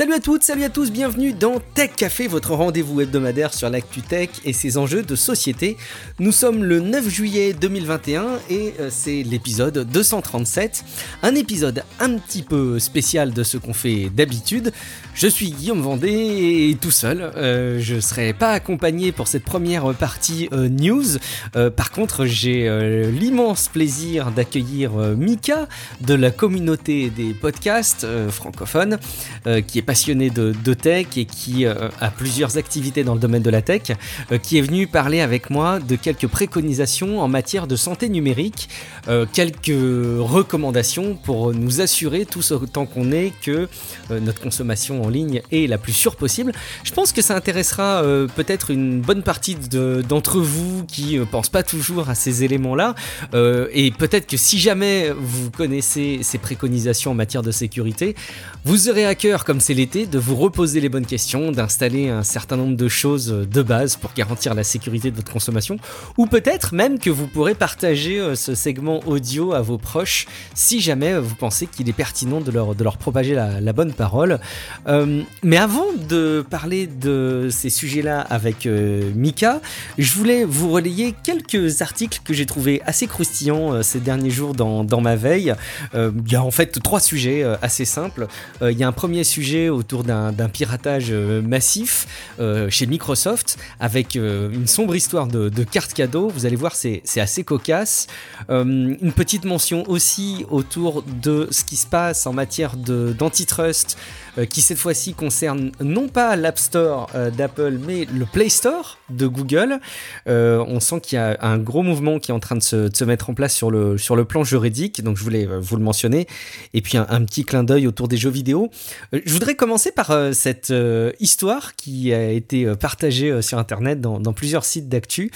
Salut à toutes, salut à tous, bienvenue dans Tech Café, votre rendez-vous hebdomadaire sur l'actu tech et ses enjeux de société. Nous sommes le 9 juillet 2021 et c'est l'épisode 237, un épisode un petit peu spécial de ce qu'on fait d'habitude. Je suis Guillaume Vendée et tout seul, je ne serai pas accompagné pour cette première partie news. Par contre, j'ai l'immense plaisir d'accueillir Mika de la communauté des podcasts francophones, qui est passionné de tech et qui a plusieurs activités dans le domaine de la tech, qui est venu parler avec moi de quelques préconisations en matière de santé numérique, quelques recommandations pour nous assurer tous autant qu'on est que notre consommation en ligne est la plus sûre possible. Je pense que ça intéressera peut-être une bonne partie d'entre vous qui pensent pas toujours à ces éléments-là, et peut-être que si jamais vous connaissez ces préconisations en matière de sécurité, vous aurez à cœur, comme c'est l'été, de vous reposer les bonnes questions, d'installer un certain nombre de choses de base pour garantir la sécurité de votre consommation, ou peut-être même que vous pourrez partager ce segment audio à vos proches si jamais vous pensez qu'il est pertinent de leur propager la bonne parole. Mais avant de parler de ces sujets-là avec Mika, je voulais vous relayer quelques articles que j'ai trouvés assez croustillants ces derniers jours dans ma veille. Il y a en fait 3 sujets assez simples. Il y a un premier sujet autour d'un piratage massif chez Microsoft avec une sombre histoire de cartes cadeaux. Vous allez voir, c'est assez cocasse. Une petite mention aussi autour de ce qui se passe en matière d'antitrust, qui cette fois-ci concerne non pas l'App Store d'Apple, mais le Play Store de Google. On sent qu'il y a un gros mouvement qui est en train de se mettre en place sur le plan juridique, donc je voulais vous le mentionner. Et puis un petit clin d'œil autour des jeux vidéo. Je voudrais commencer par cette histoire qui a été partagée sur Internet dans plusieurs sites d'actu,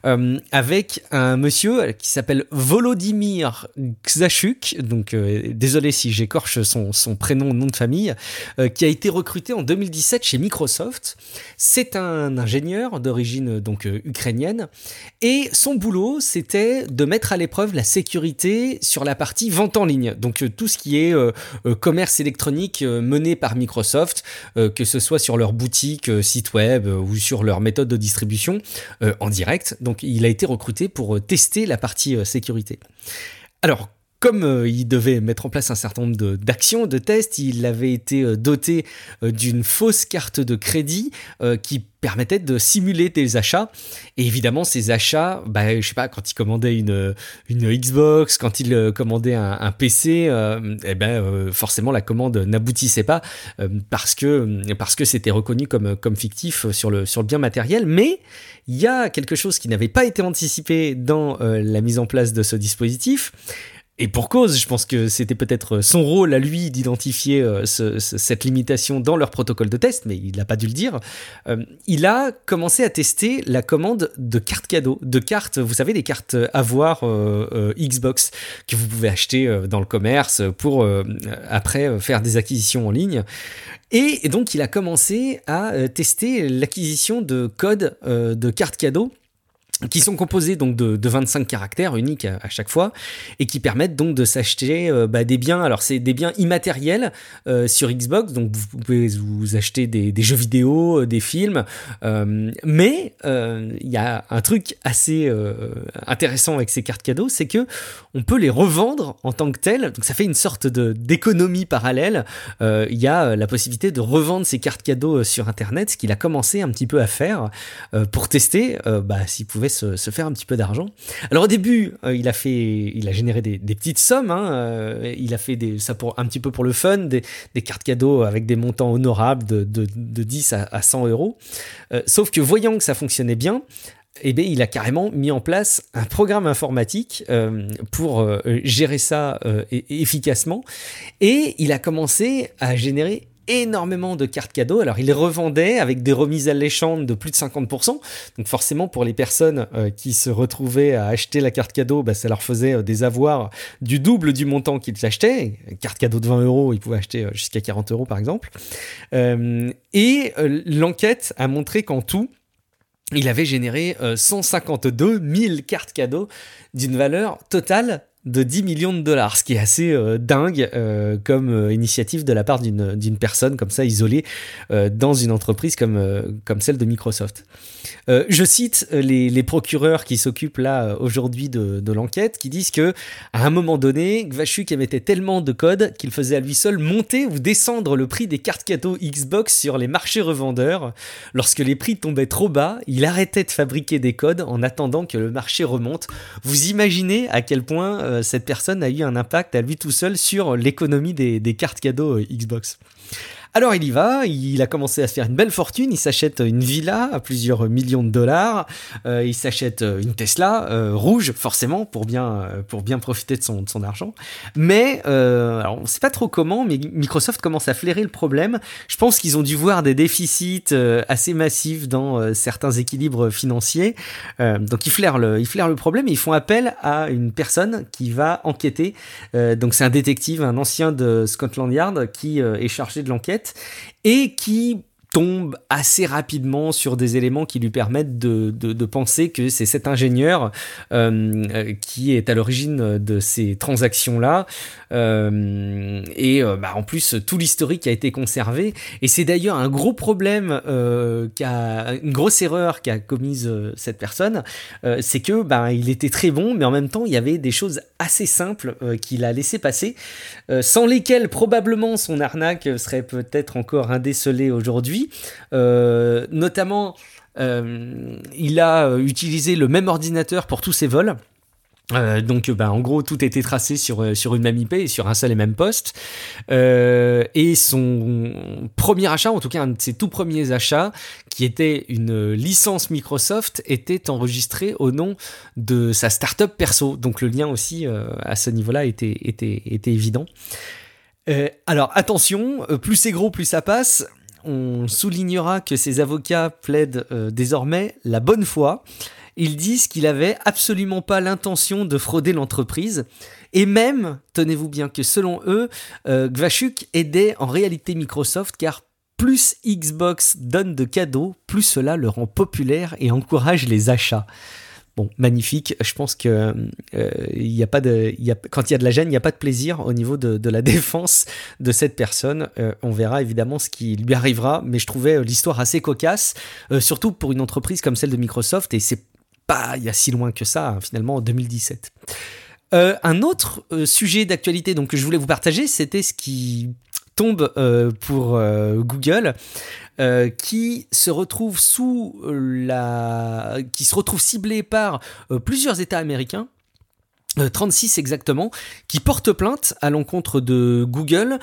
avec un monsieur qui s'appelle Volodymyr Ksachuk, donc désolé si j'écorche son prénom, nom de famille, qui a été recruté en 2017 chez Microsoft. C'est un ingénieur d'origine donc ukrainienne, et son boulot c'était de mettre à l'épreuve la sécurité sur la partie vente en ligne, donc tout ce qui est commerce électronique mené par Microsoft, que ce soit sur leur boutique, site web ou sur leur méthode de distribution en direct. Donc il a été recruté pour tester la partie sécurité. Alors, comme il devait mettre en place un certain nombre d'actions, de tests, il avait été doté d'une fausse carte de crédit qui permettait de simuler des achats. Et évidemment, ces achats, je sais pas, quand il commandait une Xbox, quand il commandait un PC, forcément la commande n'aboutissait pas parce que c'était reconnu comme fictif sur le bien matériel. Mais il y a quelque chose qui n'avait pas été anticipé dans la mise en place de ce dispositif. Et pour cause, je pense que c'était peut-être son rôle à lui d'identifier cette limitation dans leur protocole de test, mais il n'a pas dû le dire. Il a commencé à tester la commande de cartes cadeaux, de cartes, vous savez, des cartes avoir Xbox que vous pouvez acheter dans le commerce pour après faire des acquisitions en ligne. Et donc il a commencé à tester l'acquisition de codes de cartes cadeaux, qui sont composés donc de 25 caractères uniques à chaque fois, et qui permettent donc de s'acheter des biens. Alors c'est des biens immatériels sur Xbox, donc vous pouvez vous acheter des jeux vidéo, des films, mais il y a un truc assez intéressant avec ces cartes cadeaux, c'est que on peut les revendre en tant que telles, donc ça fait une sorte d'économie parallèle. Il y a la possibilité de revendre ces cartes cadeaux sur Internet, ce qu'il a commencé un petit peu à faire pour tester s'il pouvait se faire un petit peu d'argent. Alors au début, il a généré des petites sommes, il a fait ça un petit peu pour le fun, des cartes cadeaux avec des montants honorables de 10 à 100 euros. Sauf que voyant que ça fonctionnait bien, il a carrément mis en place un programme informatique pour gérer ça efficacement, et il a commencé à générer énormément de cartes cadeaux. Alors il les revendait avec des remises alléchantes de plus de 50%, donc forcément pour les personnes qui se retrouvaient à acheter la carte cadeau, ça leur faisait des avoirs du double du montant qu'ils achetaient. Une carte cadeau de 20 euros, ils pouvaient acheter jusqu'à 40 euros par exemple. L'enquête a montré qu'en tout, il avait généré 152 000 cartes cadeaux d'une valeur totale de 10 millions de dollars, ce qui est assez dingue comme initiative de la part d'une personne comme ça isolée dans une entreprise comme celle de Microsoft. Je cite les procureurs qui s'occupent là aujourd'hui de l'enquête, qui disent que à un moment donné, Gvashuk émettait tellement de code qu'il faisait à lui seul monter ou descendre le prix des cartes cadeaux Xbox sur les marchés revendeurs. Lorsque les prix tombaient trop bas, il arrêtait de fabriquer des codes en attendant que le marché remonte. Vous imaginez à quel point cette personne a eu un impact à lui tout seul sur l'économie des cartes cadeaux Xbox. Alors il y va, il a commencé à se faire une belle fortune, il s'achète une villa à plusieurs millions de dollars, il s'achète une Tesla rouge forcément pour bien profiter de son argent. Mais alors on sait pas trop comment, mais Microsoft commence à flairer le problème. Je pense qu'ils ont dû voir des déficits assez massifs dans certains équilibres financiers. Donc ils flairent le problème et ils font appel à une personne qui va enquêter. Donc c'est un détective, un ancien de Scotland Yard qui est chargé de l'enquête et qui tombe assez rapidement sur des éléments qui lui permettent de penser que c'est cet ingénieur qui est à l'origine de ces transactions-là. En plus, tout l'historique a été conservé. Et c'est d'ailleurs un gros problème, une grosse erreur qu'a commise cette personne. C'est que il était très bon, mais en même temps, il y avait des choses assez simples qu'il a laissé passer, sans lesquelles probablement son arnaque serait peut-être encore indécelée aujourd'hui. Notamment, il a utilisé le même ordinateur pour tous ses vols. En gros tout était tracé sur une même IP et sur un seul et même poste, et son premier achat, en tout cas un de ses tout premiers achats, qui était une licence Microsoft, était enregistré au nom de sa startup perso, donc le lien aussi à ce niveau-là était évident. Alors attention, plus c'est gros plus ça passe. On soulignera que ses avocats plaident désormais la bonne foi. Ils disent qu'il avait absolument pas l'intention de frauder l'entreprise. Et même, tenez-vous bien, que selon eux, Gvashuk aidait en réalité Microsoft, car plus Xbox donne de cadeaux, plus cela le rend populaire et encourage les achats. Bon, magnifique. Je pense que quand il y a de la gêne, il n'y a pas de plaisir au niveau de la défense de cette personne. On verra évidemment ce qui lui arrivera, mais je trouvais l'histoire assez cocasse, surtout pour une entreprise comme celle de Microsoft, et c'est pas il y a si loin que ça, finalement, en 2017. Un autre sujet d'actualité donc, que je voulais vous partager, c'était ce qui tombe pour Google, qui se retrouve ciblé par plusieurs États américains, 36 exactement, qui portent plainte à l'encontre de Google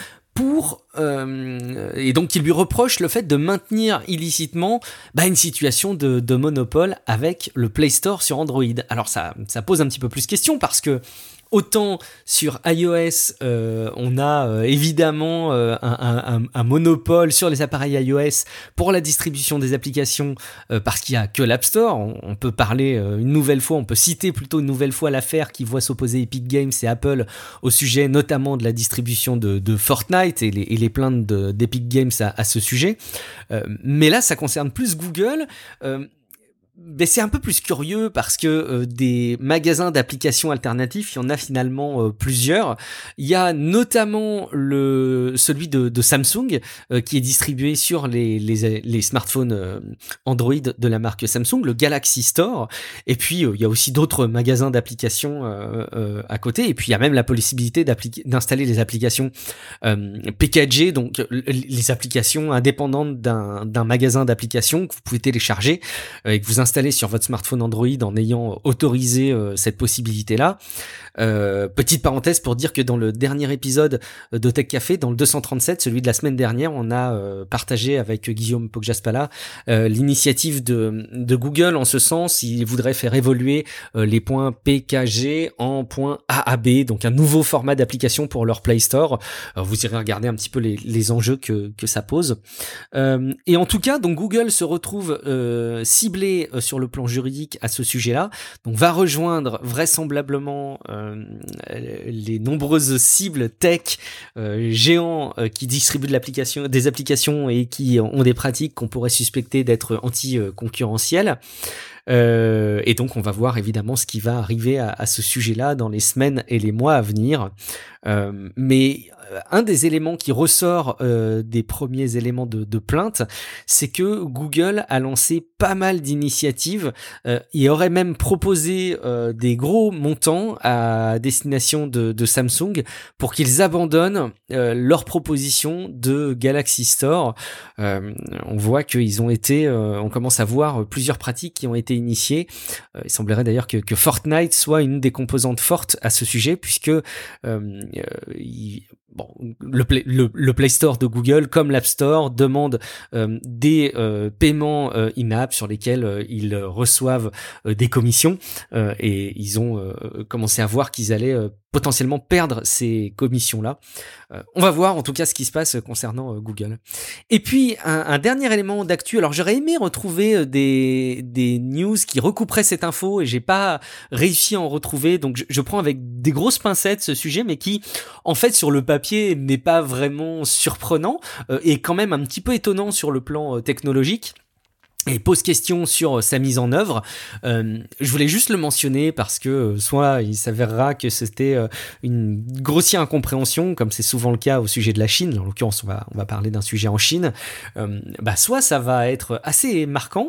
et donc qui lui reproche le fait de maintenir illicitement une situation de monopole avec le Play Store sur Android. Alors ça pose un petit peu plus question, parce que autant sur iOS, on a évidemment un monopole sur les appareils iOS pour la distribution des applications, parce qu'il n'y a que l'App Store. On peut citer plutôt une nouvelle fois l'affaire qui voit s'opposer Epic Games et Apple au sujet notamment de la distribution de Fortnite et les plaintes d'Epic Games à ce sujet. Mais là, ça concerne plus Google. Mais c'est un peu plus curieux parce que des magasins d'applications alternatifs, il y en a finalement plusieurs. Il y a notamment celui de Samsung qui est distribué sur les smartphones Android de la marque Samsung, le Galaxy Store. Et puis il y a aussi d'autres magasins d'applications à côté. Et puis il y a même la possibilité d'installer les applications packagées, donc les applications indépendantes d'un magasin d'applications que vous pouvez télécharger et que vous installer sur votre smartphone Android en ayant autorisé cette possibilité-là. Petite parenthèse pour dire que dans le dernier épisode de Tech Café, dans le 237, celui de la semaine dernière, on a partagé avec Guillaume Pogjaspala l'initiative de Google en ce sens. Il voudrait faire évoluer les points PKG en points AAB, donc un nouveau format d'application pour leur Play Store. Vous irez regarder un petit peu les enjeux que ça pose. Et en tout cas, donc Google se retrouve ciblé sur le plan juridique à ce sujet-là, donc va rejoindre vraisemblablement les nombreuses cibles tech géants qui distribuent des applications et qui ont des pratiques qu'on pourrait suspecter d'être anti-concurrentielles. Et donc on va voir évidemment ce qui va arriver à ce sujet-là dans les semaines et les mois à venir. Mais un des éléments qui ressort des premiers éléments de plainte, c'est que Google a lancé pas mal d'initiatives. Il aurait même proposé des gros montants à destination de Samsung pour qu'ils abandonnent leur proposition de Galaxy Store. On voit qu'ils ont été, on commence à voir plusieurs pratiques qui ont été initiées. Il semblerait d'ailleurs que Fortnite soit une des composantes fortes à ce sujet, puisque le Play Store de Google, comme l'App Store, demande des paiements in-app sur lesquels ils reçoivent des commissions, et ils ont commencé à voir qu'ils allaient potentiellement perdre ces commissions-là. On va voir en tout cas ce qui se passe concernant Google. Et puis un dernier élément d'actu, alors j'aurais aimé retrouver des news qui recouperaient cette info et j'ai pas réussi à en retrouver, donc je prends avec des grosses pincettes ce sujet, mais qui en fait sur le papier n'est pas vraiment surprenant et quand même un petit peu étonnant sur le plan technologique. Et pose question sur sa mise en œuvre. Je voulais juste le mentionner parce que soit il s'avérera que c'était une grossière incompréhension, comme c'est souvent le cas au sujet de la Chine. En l'occurrence, on va parler d'un sujet en Chine. Soit ça va être assez marquant.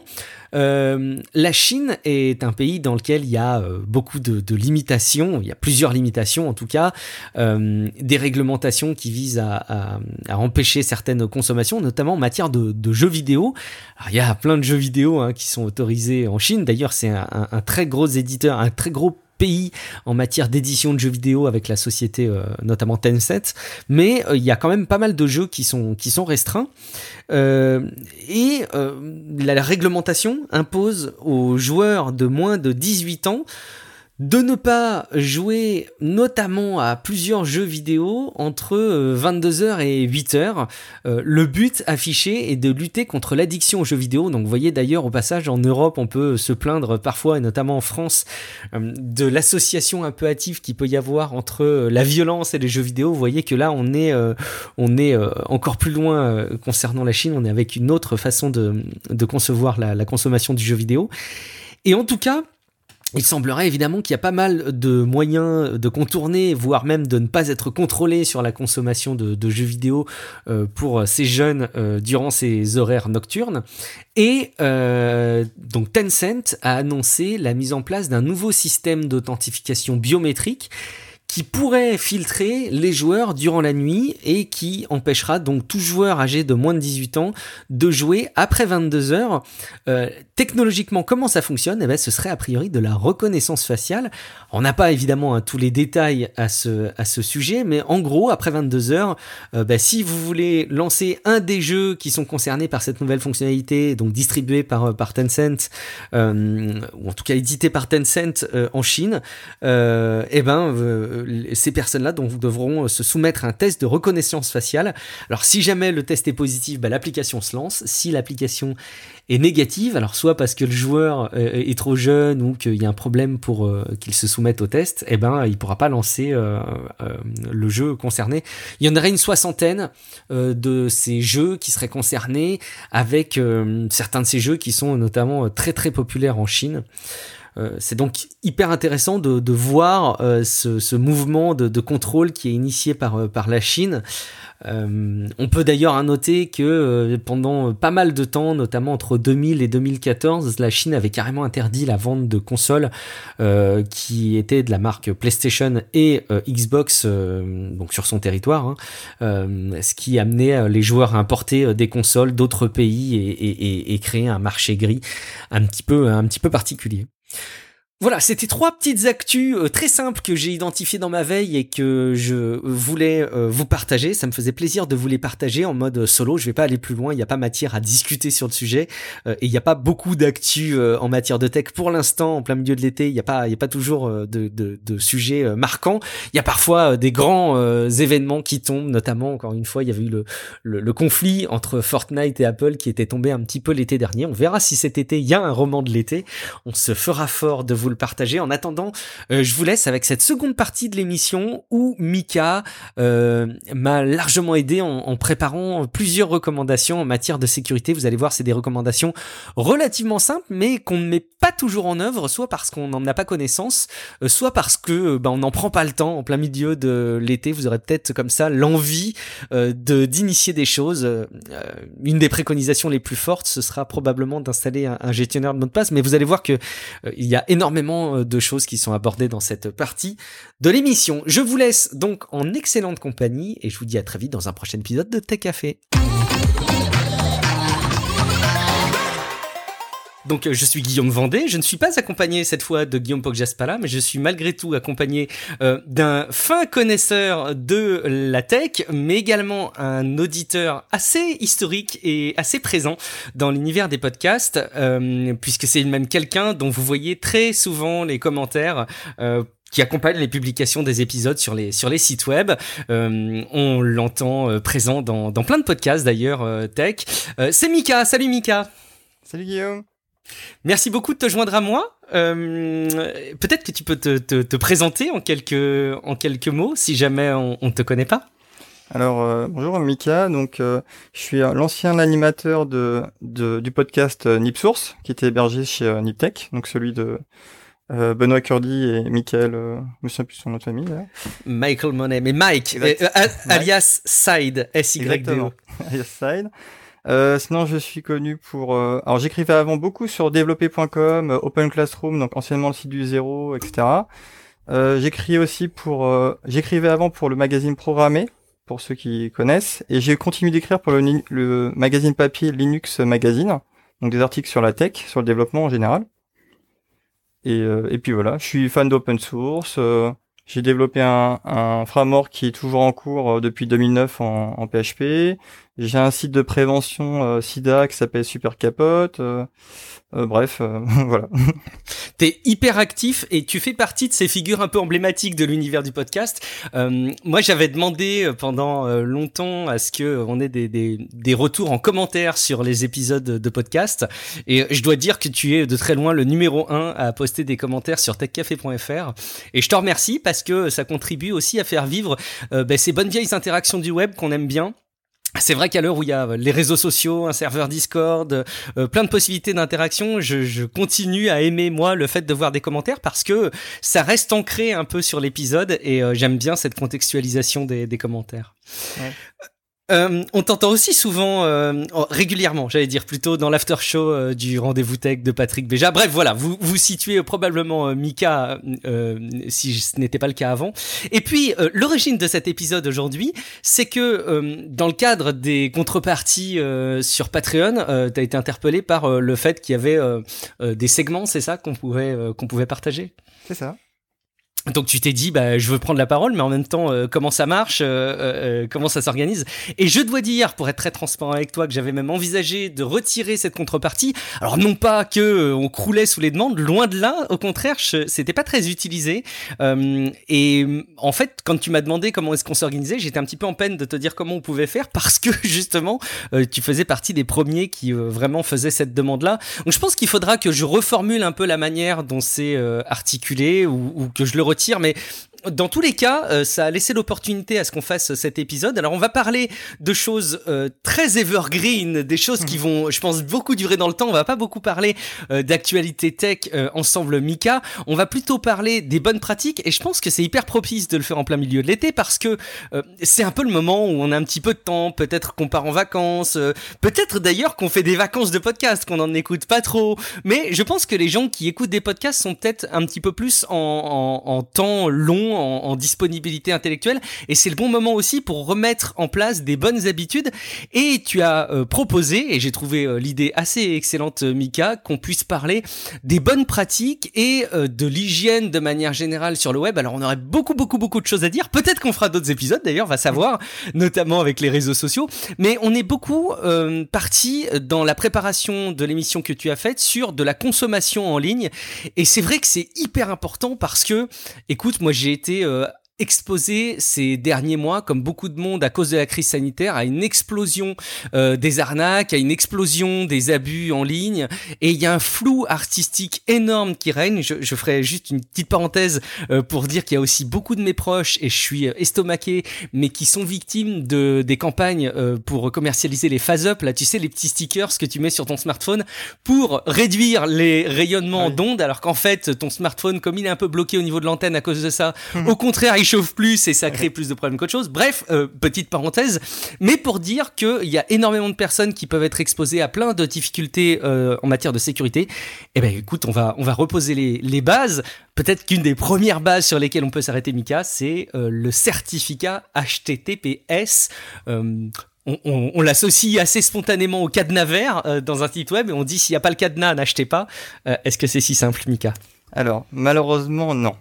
La Chine est un pays dans lequel il y a beaucoup de limitations. Il y a plusieurs limitations en tout cas. Des réglementations qui visent à empêcher certaines consommations, notamment en matière de jeux vidéo. Alors, il y a plein de jeux vidéo qui sont autorisés en Chine. D'ailleurs, c'est un très gros éditeur, un très gros pays en matière d'édition de jeux vidéo avec la société notamment Tencent, mais il y a quand même pas mal de jeux qui sont restreints la réglementation impose aux joueurs de moins de 18 ans de ne pas jouer notamment à plusieurs jeux vidéo entre 22h et 8h. Le but affiché est de lutter contre l'addiction aux jeux vidéo. Donc vous voyez d'ailleurs au passage en Europe on peut se plaindre parfois et notamment en France de l'association un peu hâtive qu'il peut y avoir entre la violence et les jeux vidéo. Vous voyez que là on est encore plus loin concernant la Chine. On est avec une autre façon de concevoir la consommation du jeu vidéo. Et en tout cas, il semblerait évidemment qu'il y a pas mal de moyens de contourner, voire même de ne pas être contrôlé sur la consommation de jeux vidéo pour ces jeunes durant ces horaires nocturnes. Et donc Tencent a annoncé la mise en place d'un nouveau système d'authentification biométrique qui pourrait filtrer les joueurs durant la nuit et qui empêchera donc tout joueur âgé de moins de 18 ans de jouer après 22h. Technologiquement, comment ça fonctionne ? Eh bien, ce serait a priori de la reconnaissance faciale. On n'a pas évidemment tous les détails à ce sujet, mais en gros, après 22h, si vous voulez lancer un des jeux qui sont concernés par cette nouvelle fonctionnalité, donc distribué par Tencent, ou en tout cas édité par Tencent en Chine, ces personnes-là donc devront se soumettre à un test de reconnaissance faciale. Alors si jamais le test est positif, l'application se lance. Si l'application est négative, alors soit parce que le joueur est trop jeune ou qu'il y a un problème pour qu'il se soumette au test, il pourra pas lancer le jeu concerné. Il y en aurait une soixantaine de ces jeux qui seraient concernés, avec certains de ces jeux qui sont notamment très très populaires en Chine. C'est donc hyper intéressant de voir ce mouvement de contrôle qui est initié par la Chine. On peut d'ailleurs noter que pendant pas mal de temps, notamment entre 2000 et 2014, la Chine avait carrément interdit la vente de consoles qui étaient de la marque PlayStation et Xbox donc sur son territoire, ce qui amenait les joueurs à importer des consoles d'autres pays et créer un marché gris un petit peu particulier. Voilà, c'était 3 petites actus très simples que j'ai identifiées dans ma veille et que je voulais vous partager. Ça me faisait plaisir de vous les partager en mode solo. Je vais pas aller plus loin, il n'y a pas matière à discuter sur le sujet et il n'y a pas beaucoup d'actus en matière de tech pour l'instant. En plein milieu de l'été, il y a pas toujours de sujets marquants. Il y a parfois des grands événements qui tombent, notamment encore une fois, il y avait eu le conflit entre Fortnite et Apple qui était tombé un petit peu l'été dernier. On verra si cet été il y a un roman de l'été. On se fera fort de vous le partager. En attendant, je vous laisse avec cette seconde partie de l'émission où Mika m'a largement aidé en préparant plusieurs recommandations en matière de sécurité. Vous allez voir, c'est des recommandations relativement simples, mais qu'on ne met pas toujours en œuvre, soit parce qu'on n'en a pas connaissance, soit parce que on n'en prend pas le temps. En plein milieu de l'été, vous aurez peut-être comme ça l'envie d'initier des choses. Une des préconisations les plus fortes, ce sera probablement d'installer un gestionnaire de mot de passe, mais vous allez voir que il y a énormément de choses qui sont abordées dans cette partie de l'émission. Je vous laisse donc en excellente compagnie et je vous dis à très vite dans un prochain épisode de Tech Café. Donc je suis Guillaume Vendée, je ne suis pas accompagné cette fois de Guillaume Poggiaspala, mais je suis malgré tout accompagné d'un fin connaisseur de la tech, mais également un auditeur assez historique et assez présent dans l'univers des podcasts, puisque c'est même quelqu'un dont vous voyez très souvent les commentaires qui accompagnent les publications des épisodes sur les sites web. On l'entend présent dans plein de podcasts d'ailleurs tech. C'est Mika, salut Mika. Salut Guillaume. Merci beaucoup de te joindre à moi. Peut-être que tu peux te présenter en quelques mots, si jamais on ne te connaît pas. Alors, bonjour Mika, donc je suis l'ancien animateur du podcast NipSource, qui était hébergé chez NipTech, donc celui de Benoît Curdy et Michael, je me souviens plus son nom de famille là. Michael Monet, mais Mike, alias Side, S-Y-D-O. Alias Side. Sinon, je suis connu pour... alors, j'écrivais avant beaucoup sur développer.com, Open Classroom, donc anciennement le site du Zéro, etc. J'écrivais avant pour le magazine Programmé, pour ceux qui connaissent, et j'ai continué d'écrire pour le magazine papier Linux Magazine, donc des articles sur la tech, sur le développement en général. Et puis voilà, je suis fan d'open source. J'ai développé un framework qui est toujours en cours depuis 2009 en PHP. J'ai un site de prévention SIDA qui s'appelle Super Capote. Bref, voilà. T'es hyper actif et tu fais partie de ces figures un peu emblématiques de l'univers du podcast. Moi, j'avais demandé pendant longtemps à ce que on ait des retours en commentaire sur les épisodes de podcast. Et je dois dire que tu es de très loin le numéro 1 à poster des commentaires sur techcafé.fr. Et je te remercie parce que ça contribue aussi à faire vivre ces bonnes vieilles interactions du web qu'on aime bien. C'est vrai qu'à l'heure où il y a les réseaux sociaux, un serveur Discord, plein de possibilités d'interaction, je continue à aimer, moi, le fait de voir des commentaires parce que ça reste ancré un peu sur l'épisode et j'aime bien cette contextualisation des commentaires. Ouais. On t'entend aussi souvent, régulièrement, j'allais dire plutôt dans l'after show du rendez-vous tech de Patrick Béja. Bref, voilà, vous situez probablement Mika si ce n'était pas le cas avant. Et puis l'origine de cet épisode aujourd'hui, c'est que dans le cadre des contreparties sur Patreon, t'as été interpellé par le fait qu'il y avait des segments, c'est ça, qu'on pouvait partager. C'est ça. Donc tu t'es dit je veux prendre la parole, mais en même temps comment ça marche, comment ça s'organise. Et je dois dire, pour être très transparent avec toi, que j'avais même envisagé de retirer cette contrepartie. Alors non pas que on croulait sous les demandes, loin de là, au contraire, c'était pas très utilisé. Et en fait, quand tu m'as demandé comment est-ce qu'on s'organisait, j'étais un petit peu en peine de te dire comment on pouvait faire parce que justement tu faisais partie des premiers qui vraiment faisaient cette demande-là. Donc je pense qu'il faudra que je reformule un peu la manière dont c'est articulé ou que je le retire, mais dans tous les cas, ça a laissé l'opportunité à ce qu'on fasse cet épisode. Alors, on va parler de choses très evergreen, des choses qui vont, je pense, beaucoup durer dans le temps. On va pas beaucoup parler d'actualité tech ensemble, Mika. On va plutôt parler des bonnes pratiques. Et je pense que c'est hyper propice de le faire en plein milieu de l'été parce que c'est un peu le moment où on a un petit peu de temps. Peut-être qu'on part en vacances. Peut-être d'ailleurs qu'on fait des vacances de podcast, qu'on n'en écoute pas trop. Mais je pense que les gens qui écoutent des podcasts sont peut-être un petit peu plus en temps long, en disponibilité intellectuelle, et c'est le bon moment aussi pour remettre en place des bonnes habitudes. Et tu as proposé, et j'ai trouvé l'idée assez excellente, Mika, qu'on puisse parler des bonnes pratiques et de l'hygiène de manière générale sur le web. Alors on aurait beaucoup de choses à dire, peut-être qu'on fera d'autres épisodes d'ailleurs, va savoir, notamment avec les réseaux sociaux, mais on est beaucoup parti dans la préparation de l'émission que tu as faite sur de la consommation en ligne, et c'est vrai que c'est hyper important parce que, écoute, moi j'ai été exposé ces derniers mois, comme beaucoup de monde à cause de la crise sanitaire, à une explosion des arnaques, à une explosion des abus en ligne, et il y a un flou artistique énorme qui règne. Je ferai juste une petite parenthèse pour dire qu'il y a aussi beaucoup de mes proches, et je suis estomaqué, mais qui sont victimes des campagnes pour commercialiser les phase-up, là tu sais, les petits stickers que tu mets sur ton smartphone pour réduire les rayonnements d'ondes, alors qu'en fait ton smartphone, comme il est un peu bloqué au niveau de l'antenne à cause de ça, au contraire il chauffe plus et ça crée plus de problèmes qu'autre chose. Bref, petite parenthèse, mais pour dire qu'il y a énormément de personnes qui peuvent être exposées à plein de difficultés en matière de sécurité. Eh ben écoute, on va reposer les bases. Peut-être qu'une des premières bases sur lesquelles on peut s'arrêter, Mika, c'est le certificat HTTPS. On l'associe assez spontanément au cadenas vert dans un site web, et on dit s'il n'y a pas le cadenas, n'achetez pas. Est-ce que c'est si simple, Mika ? Alors, malheureusement, non.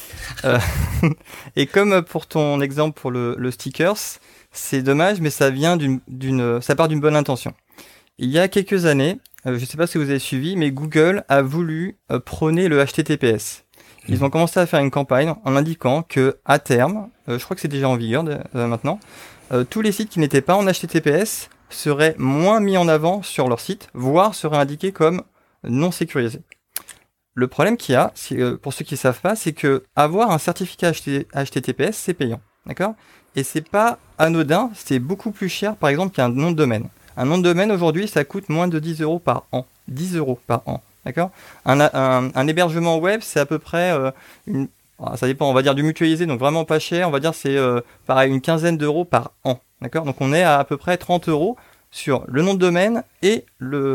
Et comme pour ton exemple pour le stickers, c'est dommage, mais ça vient ça part d'une bonne intention. Il y a quelques années, je ne sais pas si vous avez suivi, mais Google a voulu prôner le HTTPS. Ils ont commencé à faire une campagne en indiquant que à terme, je crois que c'est déjà en vigueur maintenant, tous les sites qui n'étaient pas en HTTPS seraient moins mis en avant sur leur site, voire seraient indiqués comme non sécurisés. Le problème qu'il y a, pour ceux qui ne savent pas, c'est que avoir un certificat HTTPS, c'est payant, d'accord ? Et c'est pas anodin, c'est beaucoup plus cher, par exemple, qu'un nom de domaine. Un nom de domaine, aujourd'hui, ça coûte moins de 10 € par an. 10 € par an, d'accord ? Un hébergement web, c'est à peu près, ça dépend, on va dire du mutualisé, donc vraiment pas cher, on va dire c'est pareil, une quinzaine d'euros par an, d'accord ? Donc on est à peu près 30 € sur le nom de domaine et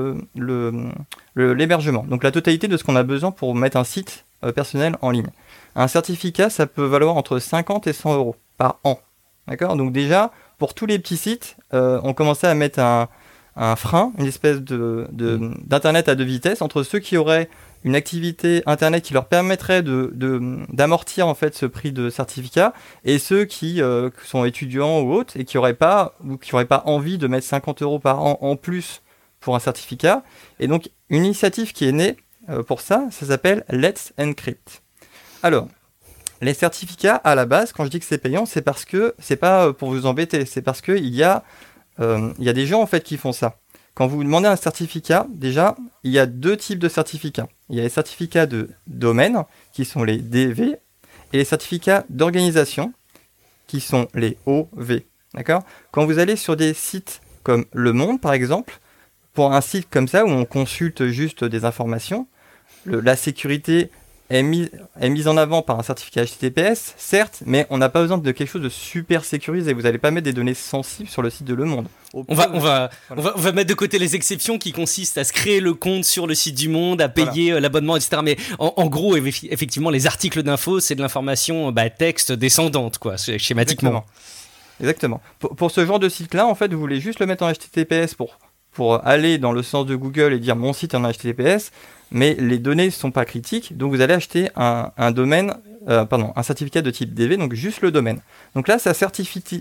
l'hébergement. Donc la totalité de ce qu'on a besoin pour mettre un site personnel en ligne. Un certificat, ça peut valoir entre 50 et 100 € par an. D'accord ? Donc déjà, pour tous les petits sites, on commençait à mettre un frein, une espèce d'internet à deux vitesses entre ceux qui auraient une activité internet qui leur permettrait d'amortir en fait ce prix de certificat, et ceux qui sont étudiants ou autres et qui n'auraient pas envie de mettre 50 € par an en plus pour un certificat. Et donc une initiative qui est née pour ça s'appelle Let's Encrypt. Alors, les certificats à la base, quand je dis que c'est payant, c'est parce que c'est pas pour vous embêter, c'est parce que il y a des gens en fait qui font ça. Quand vous demandez un certificat, déjà, il y a deux types de certificats. Il y a les certificats de domaine, qui sont les DV, et les certificats d'organisation, qui sont les OV. D'accord ? Quand vous allez sur des sites comme Le Monde, par exemple, pour un site comme ça, où on consulte juste des informations, la sécurité est mise en avant par un certificat HTTPS, certes, mais on n'a pas besoin de quelque chose de super sécurisé. Vous n'allez pas mettre des données sensibles sur le site de Le Monde. On va mettre de côté les exceptions qui consistent à se créer le compte sur le site du Monde, à payer l'abonnement, etc. Mais en gros, effectivement, les articles d'infos, c'est de l'information texte descendante, quoi, schématiquement. Exactement. Pour ce genre de site-là, en fait, vous voulez juste le mettre en HTTPS pour aller dans le sens de Google et dire mon site est en HTTPS, mais les données ne sont pas critiques, donc vous allez acheter un certificat de type DV, donc juste le domaine. Donc là, ça certifie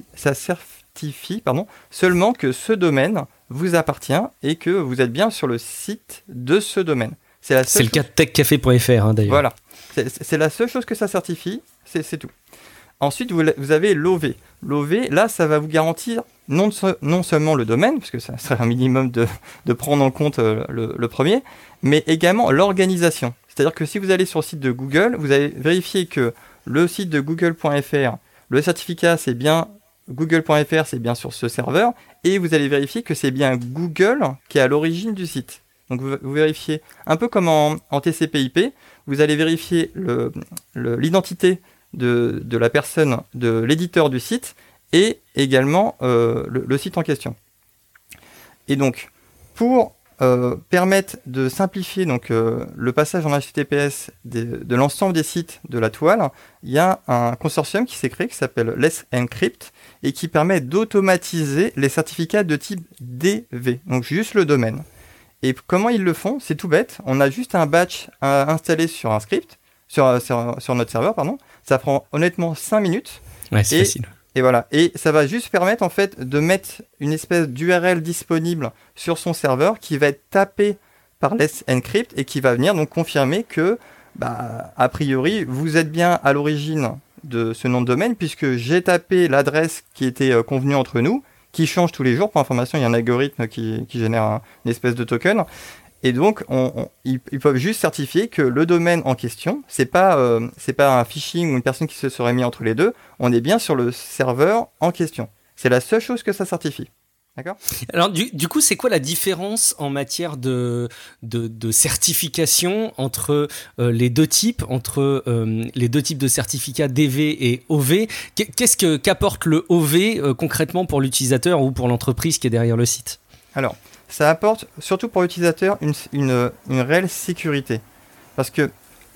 seulement que ce domaine vous appartient et que vous êtes bien sur le site de ce domaine. C'est le cas de techcafé.fr, d'ailleurs. Voilà, c'est la seule chose que ça certifie, c'est tout. Ensuite, vous avez l'OV. L'OV, là, ça va vous garantir non seulement le domaine, parce que ça serait un minimum de prendre en compte le premier, mais également l'organisation. C'est-à-dire que si vous allez sur le site de Google, vous allez vérifier que le site de google.fr, le certificat, c'est bien google.fr, c'est bien sur ce serveur, et vous allez vérifier que c'est bien Google qui est à l'origine du site. Donc vous vérifiez, un peu comme en TCP/IP, vous allez vérifier l'identité de la personne, de l'éditeur du site, et également le site en question. Et donc, pour permettre de simplifier le passage en HTTPS de l'ensemble des sites de la toile, il y a un consortium qui s'est créé, qui s'appelle Let's Encrypt, et qui permet d'automatiser les certificats de type DV, donc juste le domaine. Et comment ils le font ? C'est tout bête, on a juste un batch à installer sur un script, sur notre serveur, pardon. Ça prend honnêtement 5 minutes. Ouais, c'est facile. Et voilà. Et ça va juste permettre en fait de mettre une espèce d'URL disponible sur son serveur qui va être tapé par Let's Encrypt et qui va venir donc confirmer que, a priori, vous êtes bien à l'origine de ce nom de domaine puisque j'ai tapé l'adresse qui était convenue entre nous, qui change tous les jours. Pour information, il y a un algorithme qui génère une espèce de token. Et donc, ils peuvent juste certifier que le domaine en question, c'est pas un phishing ou une personne qui se serait mis entre les deux. On est bien sur le serveur en question. C'est la seule chose que ça certifie. D'accord ? Alors du coup, c'est quoi la différence en matière de certification entre les deux types, de certificats DV et OV? Qu'apporte le OV concrètement pour l'utilisateur ou pour l'entreprise qui est derrière le site? Alors, ça apporte surtout pour l'utilisateur une réelle sécurité, parce que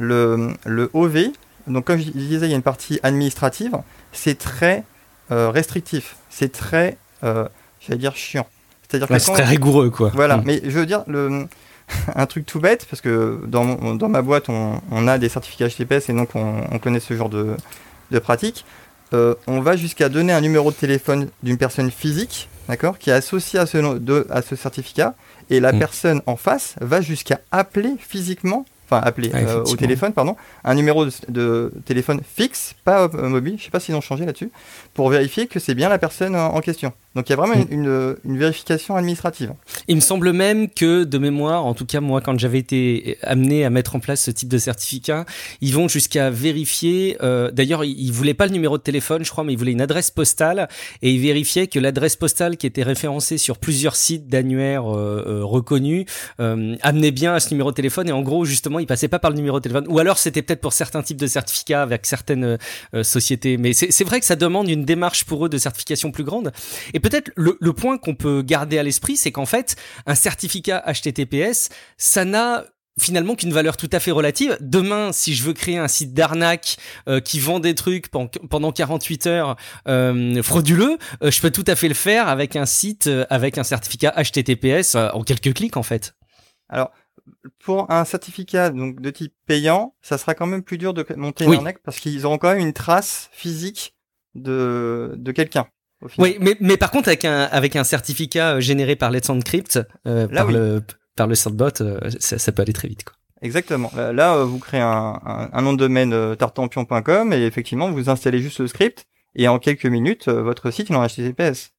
le OV, donc comme je disais, il y a une partie administrative, c'est très restrictif, c'est très j'allais dire chiant. C'est-à-dire que c'est très rigoureux, quoi. Voilà, mais je veux dire, un truc tout bête, parce que dans ma boîte, on a des certificats HTTPS et donc on connaît ce genre de pratique. On va jusqu'à donner un numéro de téléphone d'une personne physique, d'accord, qui est associé à ce certificat, et la personne en face va jusqu'à appeler physiquement, au téléphone, un numéro de téléphone fixe, pas mobile, je sais pas s'ils ont changé là-dessus, pour vérifier que c'est bien la personne en question. Donc il y a vraiment une vérification administrative. Il me semble même que, de mémoire, en tout cas moi quand j'avais été amené à mettre en place ce type de certificat, ils vont jusqu'à vérifier, d'ailleurs ils voulaient pas le numéro de téléphone je crois, mais ils voulaient une adresse postale, et ils vérifiaient que l'adresse postale qui était référencée sur plusieurs sites d'annuaires reconnus amenait bien à ce numéro de téléphone, et en gros justement ils passaient pas par le numéro de téléphone, ou alors c'était peut-être pour certains types de certificats avec certaines sociétés, mais c'est vrai que ça demande une démarche pour eux de certification plus grande. Et peut-être le point qu'on peut garder à l'esprit, c'est qu'en fait, un certificat HTTPS, ça n'a finalement qu'une valeur tout à fait relative. Demain, si je veux créer un site d'arnaque qui vend des trucs pendant 48 heures frauduleux, je peux tout à fait le faire avec un site avec un certificat HTTPS en quelques clics en fait. Alors, pour un certificat donc de type payant, ça sera quand même plus dur de monter une arnaque parce qu'ils auront quand même une trace physique de quelqu'un. Oui, mais par contre avec un certificat généré par Let's Encrypt par le certbot, ça peut aller très vite, quoi. Exactement. Là, vous créez un nom de domaine tartampion.com et effectivement vous installez juste le script et en quelques minutes votre site il est en HTTPS.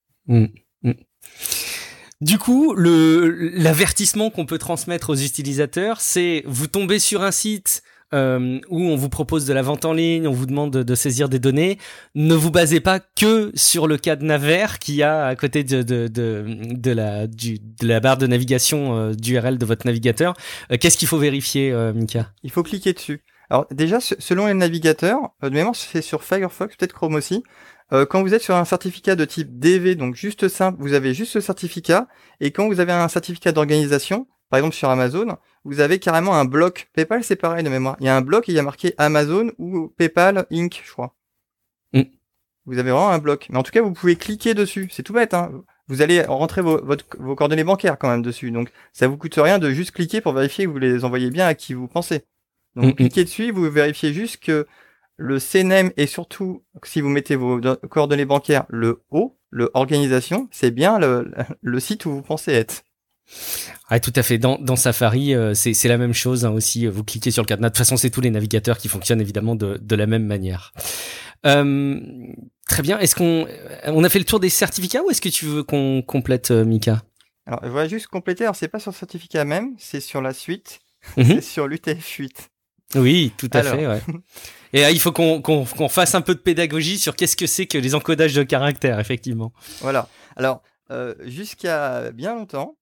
Du coup, l'avertissement qu'on peut transmettre aux utilisateurs, c'est vous tombez sur un site où on vous propose de la vente en ligne, on vous demande de saisir des données. Ne vous basez pas que sur le cadenas vert qu'il y a à côté de la barre de navigation d'URL de votre navigateur. Qu'est-ce qu'il faut vérifier, Mika ? Il faut cliquer dessus. Alors déjà, selon les navigateurs, de mémoire c'est sur Firefox, peut-être Chrome aussi. Quand vous êtes sur un certificat de type DV, donc juste simple, vous avez juste ce certificat, et quand vous avez un certificat d'organisation, par exemple sur Amazon, vous avez carrément un bloc. PayPal, c'est pareil de mémoire. Il y a un bloc et il y a marqué Amazon ou PayPal Inc., je crois. Vous avez vraiment un bloc. Mais en tout cas, vous pouvez cliquer dessus. C'est tout bête, hein. Vous allez rentrer vos coordonnées bancaires quand même dessus. Donc, ça vous coûte rien de juste cliquer pour vérifier que vous les envoyez bien à qui vous pensez. Donc, vous cliquez dessus, vous vérifiez juste que le CNAME et surtout, si vous mettez vos coordonnées bancaires, le O, le organisation, c'est bien le site où vous pensez être. Ouais, tout à fait. Dans Safari, c'est la même chose, hein, aussi. Vous cliquez sur le cadenas. De toute façon, c'est tous les navigateurs qui fonctionnent évidemment de la même manière. Très bien. Est-ce qu'on a fait le tour des certificats ou est-ce que tu veux qu'on complète, Mika ? Alors, je voudrais juste compléter. Alors, c'est pas sur le certificat même, c'est sur la suite. C'est sur l'UTF-8. Oui, tout à fait, ouais. Et là, il faut qu'on fasse un peu de pédagogie sur qu'est-ce que c'est que les encodages de caractères, effectivement. Voilà. Alors, jusqu'à bien longtemps,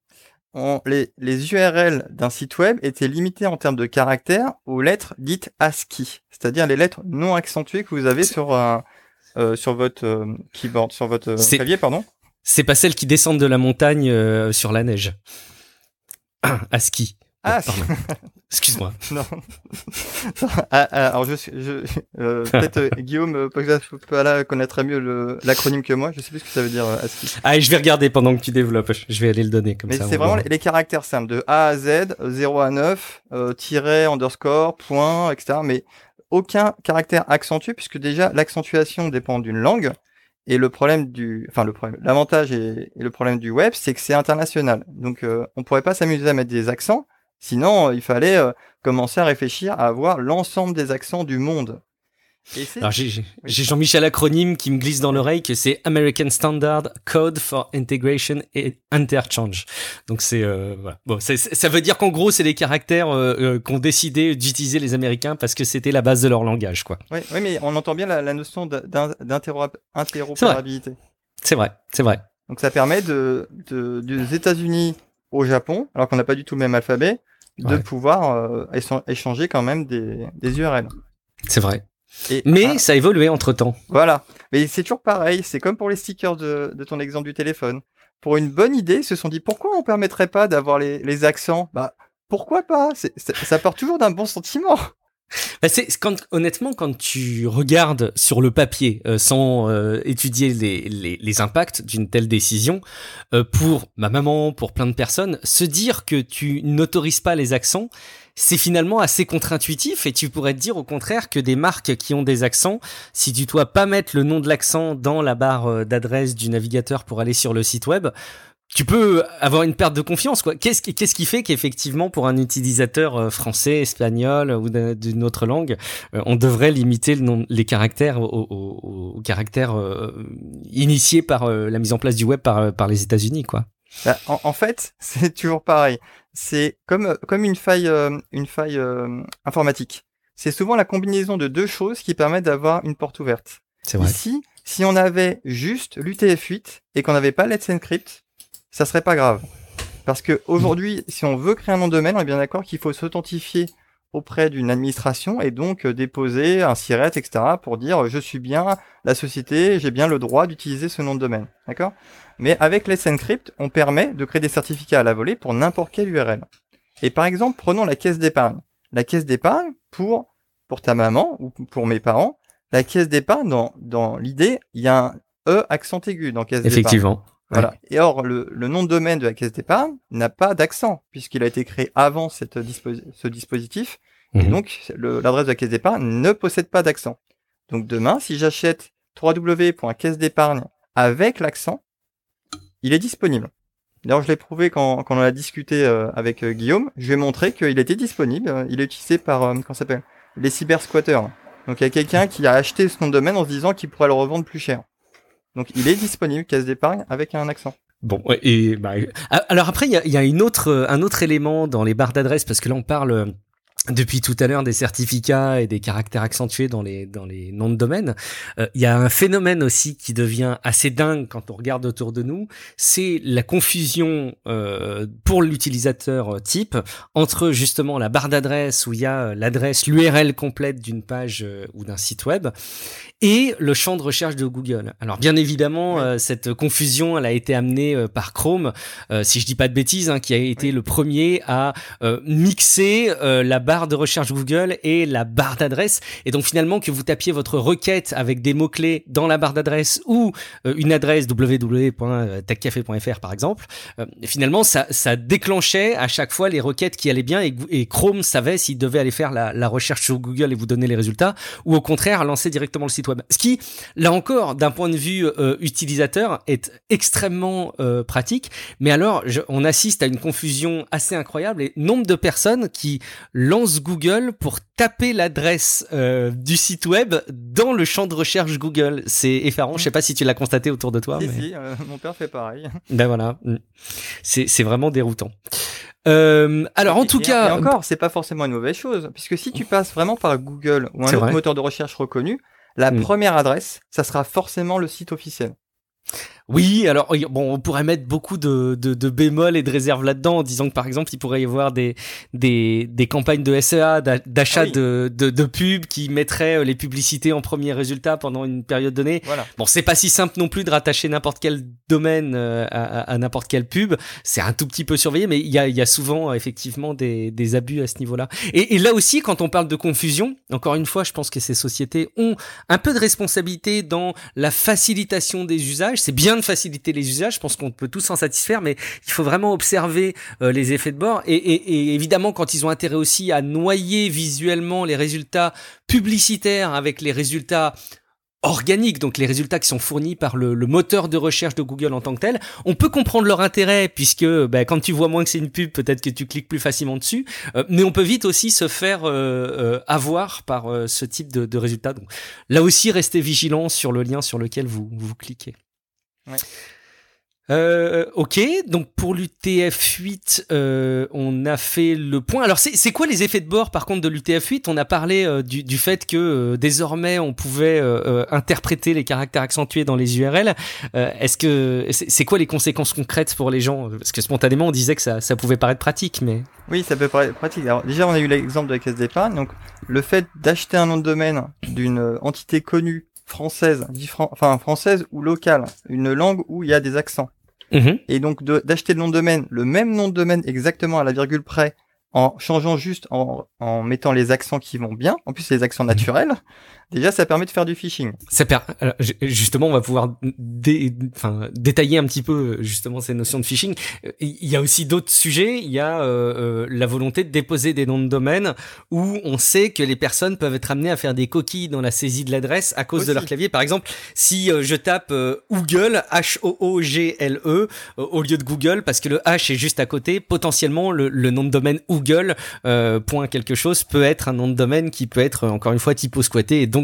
les URL d'un site web étaient limitées en termes de caractères aux lettres dites ASCII, c'est-à-dire les lettres non accentuées que vous avez sur votre keyboard, sur votre clavier, pardon. C'est pas celles qui descendent de la montagne sur la neige. ASCII. Ah, excuse-moi. Non. Alors peut-être Guillaume Pogba connaîtrait mieux l'acronyme que moi. Je sais plus ce que ça veut dire ASCII. Ah, et je vais regarder pendant que tu développes. Je vais aller le donner comme ça. Mais c'est vraiment les caractères simples de A à Z, 0 à 9, tiret, underscore, point, etc. Mais aucun caractère accentué puisque déjà l'accentuation dépend d'une langue. Et l'avantage et le problème du web, c'est que c'est international. Donc on pourrait pas s'amuser à mettre des accents. Sinon, il fallait commencer à réfléchir à avoir l'ensemble des accents du monde. Alors j'ai Jean-Michel acronyme qui me glisse dans l'oreille que c'est American Standard Code for Integration and Interchange. Donc c'est voilà. Bon, ça veut dire qu'en gros c'est les caractères qu'ont décidé d'utiliser les Américains parce que c'était la base de leur langage, quoi. Oui, mais on entend bien la notion d'interopérabilité. C'est vrai. Donc ça permet des États-Unis au Japon, alors qu'on n'a pas du tout le même alphabet, de pouvoir échanger quand même des URL. C'est vrai. Mais ça a évolué entre-temps. Voilà. Mais c'est toujours pareil. C'est comme pour les stickers de ton exemple du téléphone. Pour une bonne idée, ils se sont dit pourquoi on permettrait pas d'avoir les accents ? Bah, pourquoi pas ? Ça part toujours d'un bon sentiment. Bah honnêtement, quand tu regardes sur le papier sans étudier les impacts d'une telle décision, pour ma maman, pour plein de personnes, se dire que tu n'autorises pas les accents, c'est finalement assez contre-intuitif et tu pourrais te dire au contraire que des marques qui ont des accents, si tu dois pas mettre le nom de l'accent dans la barre d'adresse du navigateur pour aller sur le site web, tu peux avoir une perte de confiance, quoi. Qu'est-ce qui fait qu'effectivement, pour un utilisateur français, espagnol ou d'une autre langue, on devrait limiter les caractères aux caractères initiés par la mise en place du web par les États-Unis, quoi. Bah, en fait, c'est toujours pareil. C'est comme une faille informatique. C'est souvent la combinaison de deux choses qui permettent d'avoir une porte ouverte. C'est vrai. Ici, si on avait juste l'UTF-8 et qu'on n'avait pas Let's Encrypt, ça serait pas grave. Parce que aujourd'hui, si on veut créer un nom de domaine, on est bien d'accord qu'il faut s'authentifier auprès d'une administration et donc déposer un SIRET, etc. pour dire je suis bien la société, j'ai bien le droit d'utiliser ce nom de domaine. D'accord ? Mais avec Let's Encrypt, on permet de créer des certificats à la volée pour n'importe quelle URL. Et par exemple, prenons la caisse d'épargne. La caisse d'épargne, pour ta maman ou pour mes parents, la caisse d'épargne, dans l'idée, il y a un E accent aigu dans caisse d'épargne. Effectivement. Voilà. Ouais. Et or, le nom de domaine de la caisse d'épargne n'a pas d'accent, puisqu'il a été créé avant ce dispositif. Et donc, l'adresse de la caisse d'épargne ne possède pas d'accent. Donc demain, si j'achète www.caisse d'épargne avec l'accent, il est disponible. D'ailleurs, je l'ai prouvé quand on a discuté avec Guillaume. Je lui ai montré qu'il était disponible. Il est utilisé par, comment ça s'appelle ? Les cybersquatteurs. Donc, il y a quelqu'un qui a acheté ce nom de domaine en se disant qu'il pourrait le revendre plus cher. Donc, il est disponible, caisse d'épargne, avec un accent. Bon, et alors après, il y a un autre élément dans les barres d'adresse, parce que là, on parle depuis tout à l'heure des certificats et des caractères accentués dans les noms de domaine. Il y a un phénomène aussi qui devient assez dingue quand on regarde autour de nous, c'est la confusion pour l'utilisateur type entre justement la barre d'adresse où il y a l'adresse, l'URL complète d'une page ou d'un site web et le champ de recherche de Google. Alors bien évidemment, cette confusion, elle a été amenée par Chrome, si je dis pas de bêtises, qui a été le premier à mixer la barre de recherche Google et la barre d'adresse. Et donc finalement, que vous tapiez votre requête avec des mots-clés dans la barre d'adresse ou une adresse www.techcafé.fr par exemple, finalement, ça déclenchait à chaque fois les requêtes qui allaient bien et Chrome savait s'il devait aller faire la recherche sur Google et vous donner les résultats ou au contraire lancer directement le site web. Ce qui, là encore, d'un point de vue utilisateur, est extrêmement pratique. Mais alors, on assiste à une confusion assez incroyable et nombre de personnes qui lancent Google pour taper l'adresse du site web dans le champ de recherche Google. C'est effarant. Je sais pas si tu l'as constaté autour de toi. Si, mon père fait pareil. Ben voilà, c'est vraiment déroutant. Alors en tout cas, et encore, c'est pas forcément une mauvaise chose, puisque si tu passes vraiment par Google ou un autre moteur de recherche reconnu, la première adresse, ça sera forcément le site officiel. Oui, alors bon, on pourrait mettre beaucoup de bémols et de réserves là-dedans, en disant que par exemple, il pourrait y avoir des campagnes de SEA, d'achat de pubs qui mettraient les publicités en premier résultat pendant une période donnée. Voilà. Bon, c'est pas si simple non plus de rattacher n'importe quel domaine à n'importe quelle pub. C'est un tout petit peu surveillé, mais il y a souvent effectivement des abus à ce niveau-là. Et là aussi, quand on parle de confusion, encore une fois, je pense que ces sociétés ont un peu de responsabilité dans la facilitation des usages. C'est bien de faciliter les usages, je pense qu'on peut tous s'en satisfaire, mais il faut vraiment observer les effets de bord et évidemment quand ils ont intérêt aussi à noyer visuellement les résultats publicitaires avec les résultats organiques, donc les résultats qui sont fournis par le moteur de recherche de Google en tant que tel. On peut comprendre leur intérêt puisque quand tu vois moins que c'est une pub, peut-être que tu cliques plus facilement dessus, mais on peut vite aussi se faire avoir par ce type de résultats. Donc là aussi, restez vigilants sur le lien sur lequel vous cliquez. Ouais. Ok, donc pour l'UTF-8, on a fait le point. Alors c'est quoi les effets de bord par contre de l'UTF-8 ? On a parlé du fait que désormais on pouvait interpréter les caractères accentués dans les URL. Est-ce que c'est quoi les conséquences concrètes pour les gens ? Parce que spontanément on disait que ça pouvait paraître pratique, mais oui, ça peut paraître pratique. Alors déjà on a eu l'exemple de la caisse d'épargne. Donc le fait d'acheter un nom de domaine d'une entité connue française, française ou locale, une langue où il y a des accents. Et donc d'acheter le nom de domaine, le même nom de domaine exactement à la virgule près, en changeant juste, en mettant les accents qui vont bien, en plus les accents naturels, déjà ça permet de faire du phishing. Alors, justement, on va pouvoir détailler un petit peu justement ces notions de phishing. Il y a aussi d'autres sujets. Il y a la volonté de déposer des noms de domaine où on sait que les personnes peuvent être amenées à faire des coquilles dans la saisie de l'adresse à cause de leur clavier. Par exemple, si je tape Google, H-O-O-G-L-E, au lieu de Google, parce que le H est juste à côté, potentiellement le nom de domaine Google, point quelque chose, peut être un nom de domaine qui peut être, encore une fois, typo squatté et donc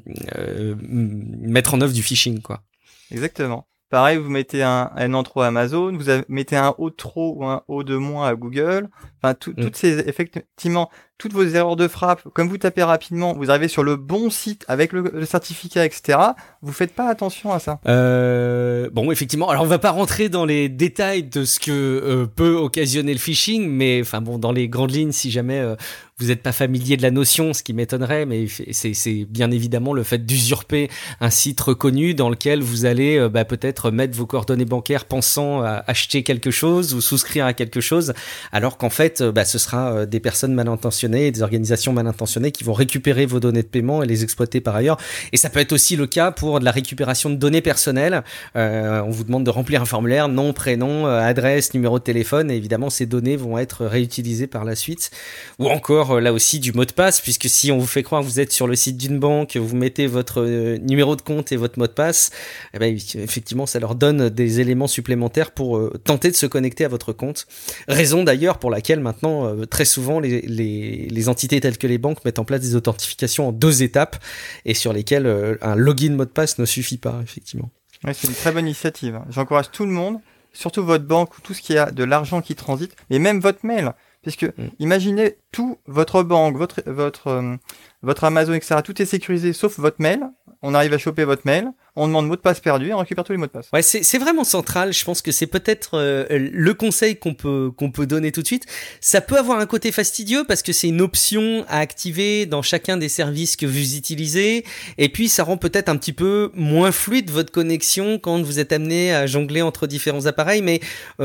mettre en œuvre du phishing, quoi. Exactement. Pareil, vous mettez un en trop à Amazon, mettez un O de trop ou un O de moins à Google. Enfin, toutes ces, effectivement, toutes vos erreurs de frappe, comme vous tapez rapidement, vous arrivez sur le bon site avec le certificat, etc. Vous faites pas attention à ça. Bon, effectivement. Alors, on va pas rentrer dans les détails de ce que peut occasionner le phishing, mais enfin bon, dans les grandes lignes, si jamais vous n'êtes pas familier de la notion, ce qui m'étonnerait, mais c'est bien évidemment le fait d'usurper un site reconnu dans lequel vous allez peut-être mettre vos coordonnées bancaires pensant à acheter quelque chose ou souscrire à quelque chose, alors qu'en fait, ce sera des personnes mal intentionnées, des organisations mal intentionnées qui vont récupérer vos données de paiement et les exploiter par ailleurs. Et ça peut être aussi le cas pour de la récupération de données personnelles. On vous demande de remplir un formulaire, nom, prénom, adresse, numéro de téléphone, et évidemment ces données vont être réutilisées par la suite. Ou encore là aussi du mot de passe, puisque si on vous fait croire que vous êtes sur le site d'une banque, vous mettez votre numéro de compte et votre mot de passe, effectivement ça leur donne des éléments supplémentaires pour tenter de se connecter à votre compte. Raison d'ailleurs pour laquelle maintenant très souvent les entités telles que les banques mettent en place des authentifications en 2 étapes et sur lesquelles un login mot de passe ne suffit pas, effectivement. Ouais, c'est une très bonne initiative. J'encourage tout le monde, surtout votre banque ou tout ce qui a de l'argent qui transite, mais même votre mail. Puisque imaginez tout, votre banque, votre Amazon, etc. Tout est sécurisé sauf votre mail. On arrive à choper votre mail, on demande mot de passe perdu et on récupère tous les mots de passe. Ouais, c'est vraiment central. Je pense que c'est peut-être le conseil qu'on peut donner tout de suite. Ça peut avoir un côté fastidieux parce que c'est une option à activer dans chacun des services que vous utilisez. Et puis, ça rend peut-être un petit peu moins fluide votre connexion quand vous êtes amené à jongler entre différents appareils. Mais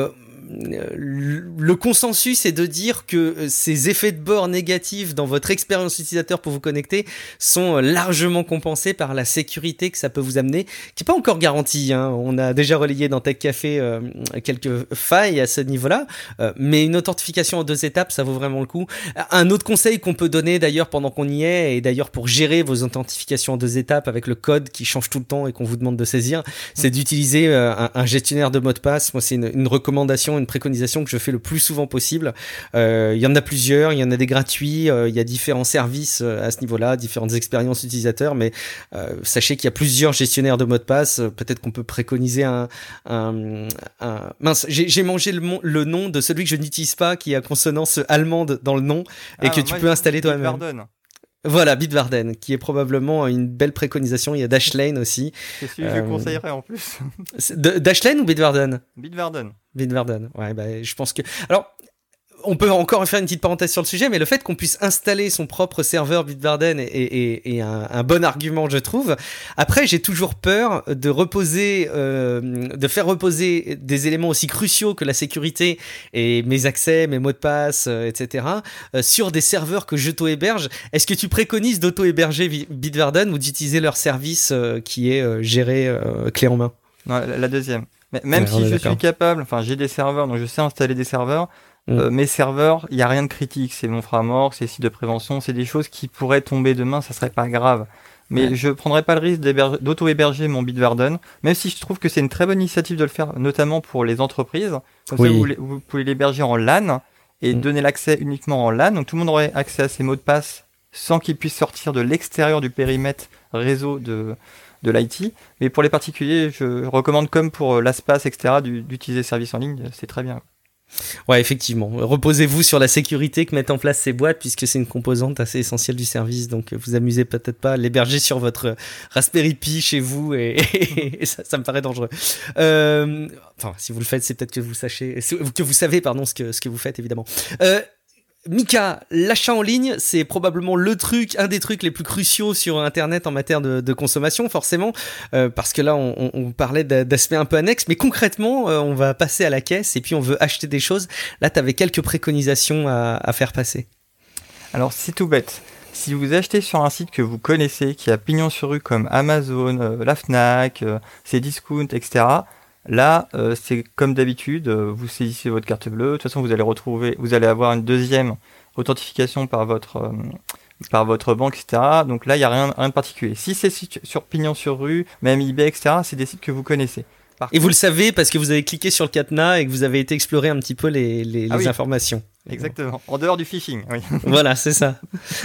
le consensus est de dire que ces effets de bord négatifs dans votre expérience utilisateur pour vous connecter sont largement compensés par la sécurité que ça peut vous amener, qui n'est pas encore garantie, hein. On a déjà relayé dans Tech Café quelques failles à ce niveau-là, mais une authentification en 2 étapes, ça vaut vraiment le coup. Un autre conseil qu'on peut donner d'ailleurs pendant qu'on y est, et d'ailleurs pour gérer vos authentifications en 2 étapes avec le code qui change tout le temps et qu'on vous demande de saisir, c'est d'utiliser un gestionnaire de mots de passe. Moi, c'est une recommandation, une préconisation que je fais le plus souvent possible. Il y en a plusieurs, il y en a des gratuits, il y a différents services à ce niveau-là, différentes expériences utilisateurs, mais sachez qu'il y a plusieurs gestionnaires de mots de passe. Peut-être qu'on peut préconiser mince, j'ai mangé le nom de celui que je n'utilise pas, qui a consonance allemande dans le nom et que tu peux installer toi-même. Bitwarden. Voilà, Bitwarden, qui est probablement une belle préconisation. Il y a Dashlane aussi. C'est celui que je conseillerais en plus. Dashlane ou Bitwarden ? Bitwarden. Ouais, je pense que... Alors, on peut encore faire une petite parenthèse sur le sujet, mais le fait qu'on puisse installer son propre serveur Bitwarden est un bon argument, je trouve. Après, j'ai toujours peur de faire reposer des éléments aussi cruciaux que la sécurité et mes accès, mes mots de passe, etc., sur des serveurs que j'auto-héberge. Est-ce que tu préconises d'auto-héberger Bitwarden ou d'utiliser leur service qui est géré clé en main ? Non, la deuxième. Même si je suis capable, j'ai des serveurs, donc je sais installer des serveurs. Mes serveurs, il y a rien de critique, c'est mon framework, c'est site de prévention, c'est des choses qui pourraient tomber demain, ça serait pas grave. mais je prendrais pas le risque d'auto-héberger mon Bitwarden, même si je trouve que c'est une très bonne initiative de le faire, notamment pour les entreprises. Comme ça, vous pouvez l'héberger en LAN et donner l'accès uniquement en LAN, donc tout le monde aurait accès à ses mots de passe sans qu'ils puissent sortir de l'extérieur du périmètre réseau de l'IT. Mais pour les particuliers, je recommande, comme pour l'ASPAS, etc., d'utiliser services en ligne, c'est très bien. Ouais, effectivement. Reposez-vous sur la sécurité que mettent en place ces boîtes, puisque c'est une composante assez essentielle du service. Donc, vous amusez peut-être pas à l'héberger sur votre Raspberry Pi chez vous, et ça me paraît dangereux. Enfin, si vous le faites, c'est peut-être que vous savez, ce que vous faites, évidemment. Mika, l'achat en ligne, c'est probablement un des trucs les plus cruciaux sur Internet en matière de consommation, forcément, parce que là, on parlait d'aspects un peu annexes, mais concrètement, on va passer à la caisse et puis on veut acheter des choses. Là, tu avais quelques préconisations à faire passer. Alors, c'est tout bête. Si vous achetez sur un site que vous connaissez, qui a pignon sur rue comme Amazon, la Fnac, Cdiscount, etc., là, c'est comme d'habitude, vous saisissez votre carte bleue. De toute façon, vous allez avoir une deuxième authentification par votre banque, etc. Donc là, il n'y a rien de particulier. Si c'est sur pignon sur rue, même eBay, etc., c'est des sites que vous connaissez. Et vous le savez parce que vous avez cliqué sur le cadenas et que vous avez été explorer un petit peu les informations. Exactement. En dehors du phishing. Oui. Voilà, c'est ça.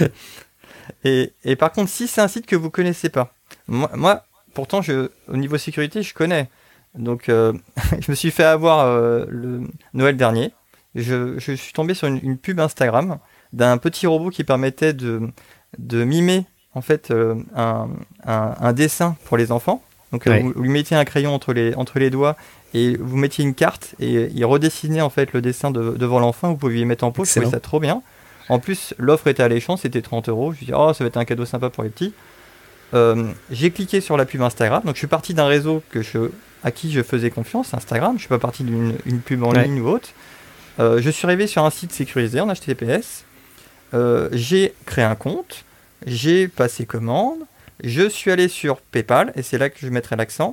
Et par contre, si c'est un site que vous connaissez pas, moi pourtant, au niveau sécurité, je connais. Donc, je me suis fait avoir le Noël dernier. Je suis tombé sur une pub Instagram d'un petit robot qui permettait de mimer en fait un dessin pour les enfants. Donc, vous lui mettiez un crayon entre les doigts et vous mettiez une carte et il redessinait en fait le dessin devant l'enfant. Vous pouviez mettre en pause. Je trouvais ça trop bien. En plus, l'offre était alléchante, c'était 30 €. Je me suis dit, oh, ça va être un cadeau sympa pour les petits. J'ai cliqué sur la pub Instagram. Donc, je suis parti d'un réseau à qui je faisais confiance, Instagram. Je suis pas parti d'une pub en ligne ou autre. Je suis arrivé sur un site sécurisé en HTTPS. J'ai créé un compte. J'ai passé commande. Je suis allé sur PayPal et c'est là que je mettrai l'accent.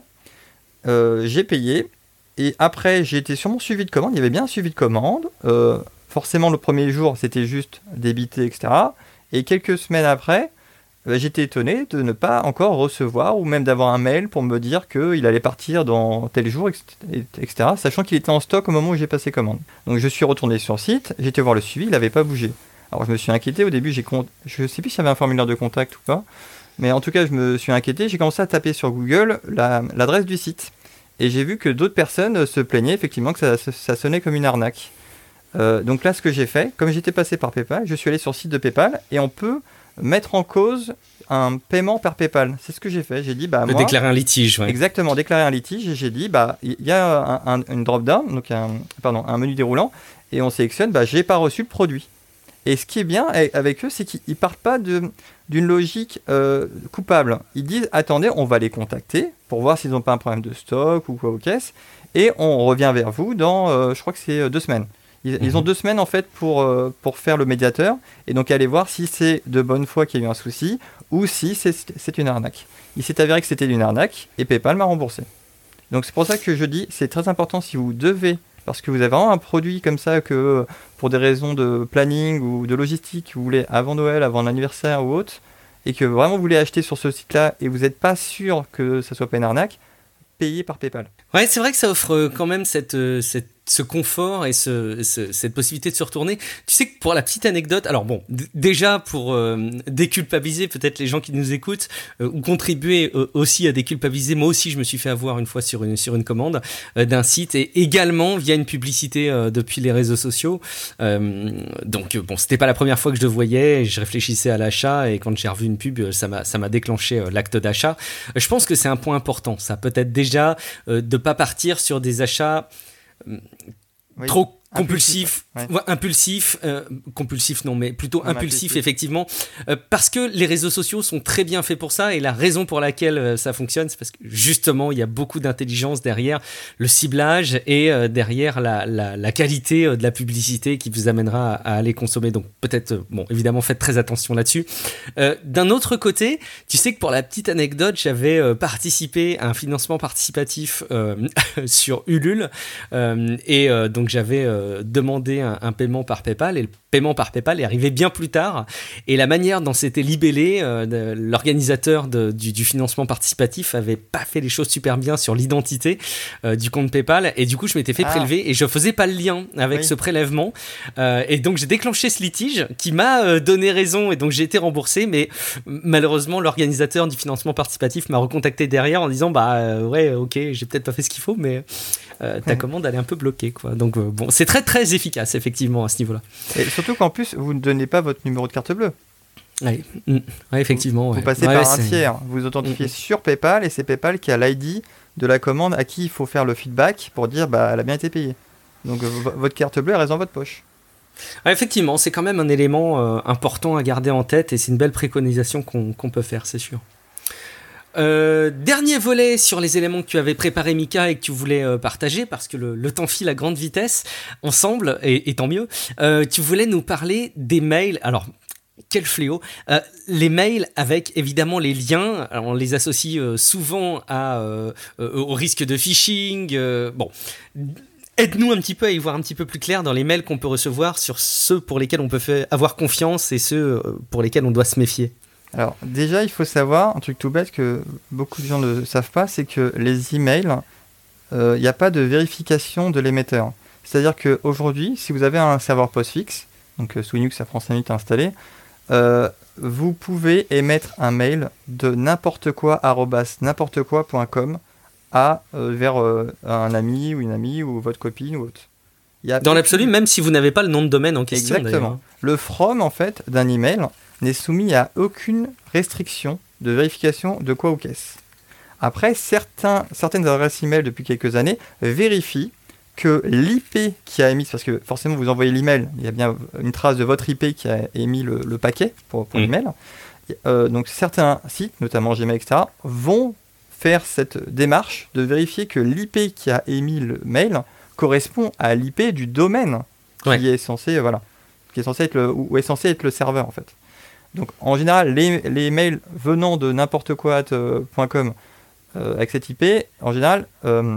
J'ai payé et après j'ai été sur mon suivi de commande. Il y avait bien un suivi de commande. Forcément, le premier jour, c'était juste débité, etc. Et quelques semaines après, j'étais étonné de ne pas encore recevoir ou même d'avoir un mail pour me dire qu'il allait partir dans tel jour, etc. Sachant qu'il était en stock au moment où j'ai passé commande. Donc je suis retourné sur le site, j'ai été voir le suivi, il n'avait pas bougé. Alors je me suis inquiété, au début, je ne sais plus s'il y avait un formulaire de contact ou pas, mais en tout cas je me suis inquiété, j'ai commencé à taper sur Google l'adresse du site. Et j'ai vu que d'autres personnes se plaignaient effectivement que ça sonnait comme une arnaque. Donc là, ce que j'ai fait, comme j'étais passé par PayPal, je suis allé sur le site de PayPal et on peut mettre en cause un paiement par PayPal. C'est ce que j'ai fait. J'ai dit, moi... Déclarer un litige, ouais. Exactement, déclarer un litige. Et j'ai dit, il y a une drop-down, donc un menu déroulant, et on sélectionne, j'ai pas reçu le produit. Et ce qui est bien avec eux, c'est qu'ils partent pas d'une logique coupable. Ils disent, attendez, on va les contacter pour voir s'ils n'ont pas un problème de stock ou quoi aux caisses, et on revient vers vous dans, je crois que c'est 2 semaines. Ils ont 2 semaines en fait pour faire le médiateur et donc aller voir si c'est de bonne foi qu'il y a eu un souci ou si c'est une arnaque. Il s'est avéré que c'était une arnaque et PayPal m'a remboursé. Donc c'est pour ça que je dis c'est très important si vous devez, parce que vous avez vraiment un produit comme ça que pour des raisons de planning ou de logistique, vous voulez avant Noël, avant l'anniversaire ou autre, et que vraiment vous voulez acheter sur ce site-là et vous n'êtes pas sûr que ça soit pas une arnaque, payez par PayPal. Ouais, c'est vrai que ça offre quand même ce confort et cette possibilité de se retourner. Tu sais que pour la petite anecdote, alors bon, déjà pour déculpabiliser peut-être les gens qui nous écoutent ou contribuer aussi à déculpabiliser, moi aussi je me suis fait avoir une fois sur une commande d'un site et également via une publicité depuis les réseaux sociaux. Donc bon, c'était pas la première fois que je le voyais, je réfléchissais à l'achat et quand j'ai revu une pub, ça m'a déclenché l'acte d'achat. Je pense que c'est un point important, ça peut-être déjà de pas partir sur des achats trop compulsif, compulsif non mais plutôt impulsif effectivement, parce que les réseaux sociaux sont très bien faits pour ça et la raison pour laquelle ça fonctionne c'est parce que justement il y a beaucoup d'intelligence derrière le ciblage et derrière la qualité de la publicité qui vous amènera à aller consommer, donc peut-être bon évidemment faites très attention là-dessus. D'un autre côté, tu sais que pour la petite anecdote j'avais participé à un financement participatif donc j'avais demandé un paiement par PayPal et le paiement par PayPal est arrivé bien plus tard, et la manière dont c'était libellé, l'organisateur du financement participatif avait pas fait les choses super bien sur l'identité du compte PayPal, et du coup je m'étais fait prélever et je faisais pas le lien avec ce prélèvement, et donc j'ai déclenché ce litige qui m'a donné raison, et donc j'ai été remboursé, mais malheureusement l'organisateur du financement participatif m'a recontacté derrière en disant ouais, ok, j'ai peut-être pas fait ce qu'il faut, mais ta commande elle est un peu bloquée, quoi. Donc bon, c'est très très efficace effectivement à ce niveau-là. Et surtout qu'en plus vous ne donnez pas votre numéro de carte bleue. Ouais, effectivement. Vous passez par un tiers, vous authentifiez sur PayPal, et c'est PayPal qui a l'ID de la commande à qui il faut faire le feedback pour dire elle a bien été payée. Donc votre carte bleue elle reste dans votre poche. Ouais, effectivement, c'est quand même un élément important à garder en tête, et c'est une belle préconisation qu'on peut faire, c'est sûr. Dernier volet sur les éléments que tu avais préparé, Mika, et que tu voulais partager, parce que le temps file à grande vitesse ensemble, et tant mieux. Tu voulais nous parler des mails. Alors, quel fléau. Les mails avec évidemment les liens, alors on les associe souvent au risque de phishing. Bon, aide-nous un petit peu à y voir un petit peu plus clair dans les mails qu'on peut recevoir, sur ceux pour lesquels on peut avoir confiance et ceux pour lesquels on doit se méfier. Alors déjà, il faut savoir, un truc tout bête que beaucoup de gens ne savent pas, c'est que les emails, il n'y a pas de vérification de l'émetteur. C'est-à-dire qu'aujourd'hui, si vous avez un serveur postfixe, donc sous Linux, ça prend 5 minutes à installer, vous pouvez émettre un mail de n'importe quoi @n'importequoi.com vers un ami ou une amie ou votre copine ou autre. Dans l'absolu, même si vous n'avez pas le nom de domaine en question. Exactement. Le from en fait d'un email n'est soumis à aucune restriction de vérification de quoi ou qu'est-ce. Après, certaines adresses email depuis quelques années vérifient que l'IP qui a émis, parce que forcément vous envoyez l'email, il y a bien une trace de votre IP qui a émis le paquet pour l'email. Donc certains sites, notamment Gmail, etc., vont faire cette démarche de vérifier que l'IP qui a émis le mail correspond à l'IP du domaine qui est censé, est censé être le serveur en fait. Donc en général, les mails venant de n'importe quoi.com avec cette IP, en général,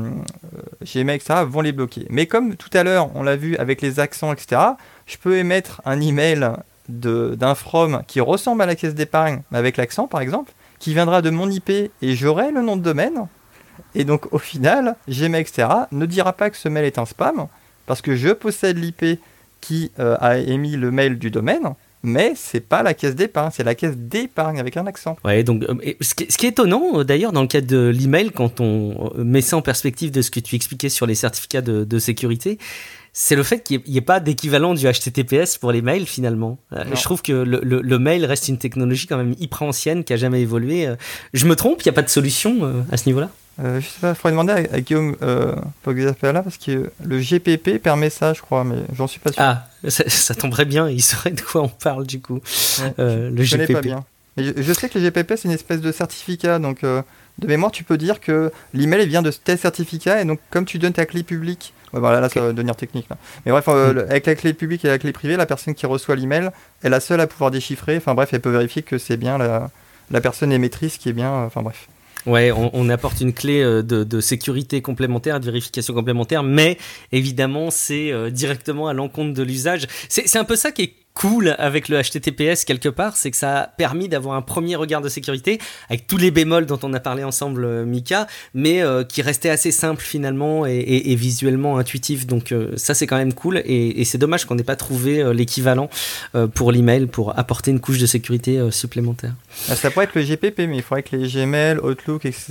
Gmail, etc., vont les bloquer. Mais comme tout à l'heure, on l'a vu avec les accents, etc., je peux émettre un email d'un from qui ressemble à la caisse d'épargne, avec l'accent par exemple, qui viendra de mon IP et j'aurai le nom de domaine. Et donc au final, Gmail, etc., ne dira pas que ce mail est un spam, parce que je possède l'IP qui a émis le mail du domaine, mais c'est pas la caisse d'épargne, c'est la caisse d'épargne avec un accent. Ouais, donc ce qui est étonnant d'ailleurs dans le cadre de l'email, quand on met ça en perspective de ce que tu expliquais sur les certificats de sécurité, c'est le fait qu'il n'y ait pas d'équivalent du HTTPS pour les mails finalement. Je trouve que le mail reste une technologie quand même hyper ancienne qui a jamais évolué. Je me trompe, il n'y a pas de solution à ce niveau-là? Je sais pas, il faudrait demander à Guillaume Pogzapela, parce que le GPP permet ça, je crois, mais j'en suis pas sûr. Ah, ça tomberait bien, il saurait de quoi on parle du coup. Le je GPP. connais pas bien. Mais je sais que le GPP c'est une espèce de certificat, donc de mémoire tu peux dire que l'email vient de tel certificat, et donc comme tu donnes ta clé publique, là ça va devenir technique là. Mais bref, avec la clé publique et la clé privée, la personne qui reçoit l'email est la seule à pouvoir déchiffrer, enfin bref, elle peut vérifier que c'est bien la personne émettrice qui est bien, enfin bref. Ouais, on apporte une clé de sécurité complémentaire, de vérification complémentaire, mais évidemment, c'est directement à l'encontre de l'usage. C'est un peu ça qui est cool avec le HTTPS quelque part, c'est que ça a permis d'avoir un premier regard de sécurité, avec tous les bémols dont on a parlé ensemble, Mika, mais qui restait assez simple finalement et visuellement intuitif. Donc ça, c'est quand même cool, et c'est dommage qu'on n'ait pas trouvé l'équivalent pour l'email, pour apporter une couche de sécurité supplémentaire. Ça pourrait être le GPP, mais il faudrait que les Gmail, Outlook, etc.,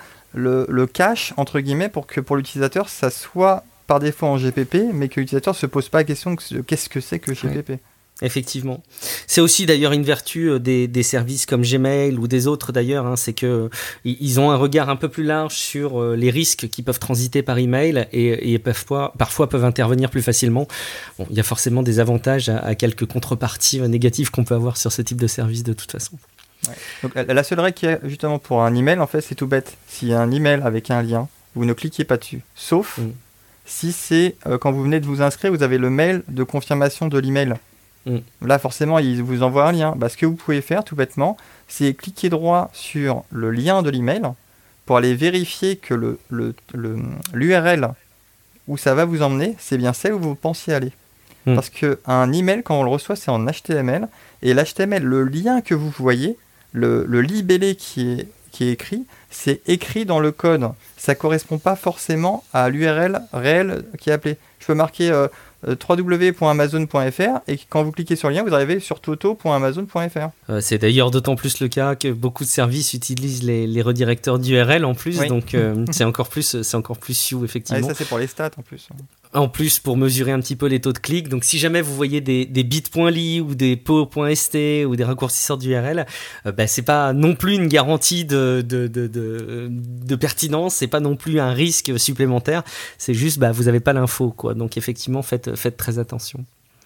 le cache, entre guillemets, pour que pour l'utilisateur, ça soit par défaut en GPP, mais que l'utilisateur ne se pose pas la question de qu'est-ce que c'est que GPP. Ouais. Effectivement. C'est aussi d'ailleurs une vertu des services comme Gmail ou des autres d'ailleurs, hein, c'est que ils ont un regard un peu plus large sur les risques qui peuvent transiter par email et parfois peuvent intervenir plus facilement. Bon, il y a forcément des avantages à quelques contreparties négatives qu'on peut avoir sur ce type de service de toute façon. Ouais. Donc la seule règle qu'il y a justement pour un email, en fait, c'est tout bête. S'il y a un email avec un lien, vous ne cliquez pas dessus. Sauf si c'est quand vous venez de vous inscrire, vous avez le mail de confirmation de l'email. Là, forcément, il vous envoie un lien. Ce que vous pouvez faire, tout bêtement, c'est cliquer droit sur le lien de l'email pour aller vérifier que l'URL où ça va vous emmener, c'est bien celle où vous pensiez aller. Parce que un email, quand on le reçoit, c'est en HTML. Et l'HTML, le lien que vous voyez, le libellé qui est écrit, c'est écrit dans le code. Ça correspond pas forcément à l'URL réelle qui est appelée. Je peux marquer www.amazon.fr et quand vous cliquez sur le lien, vous arrivez sur toto.amazon.fr. C'est d'ailleurs d'autant plus le cas que beaucoup de services utilisent les redirecteurs d'URL en plus, donc c'est encore plus sioux effectivement. Ça c'est pour les stats en plus. En plus, pour mesurer un petit peu les taux de clic. Donc, si jamais vous voyez des bit.ly ou des po.st ou des raccourcisseurs d'URL, c'est pas non plus une garantie de pertinence, c'est pas non plus un risque supplémentaire. C'est juste, vous avez pas l'info, quoi. Donc, effectivement, faites très attention.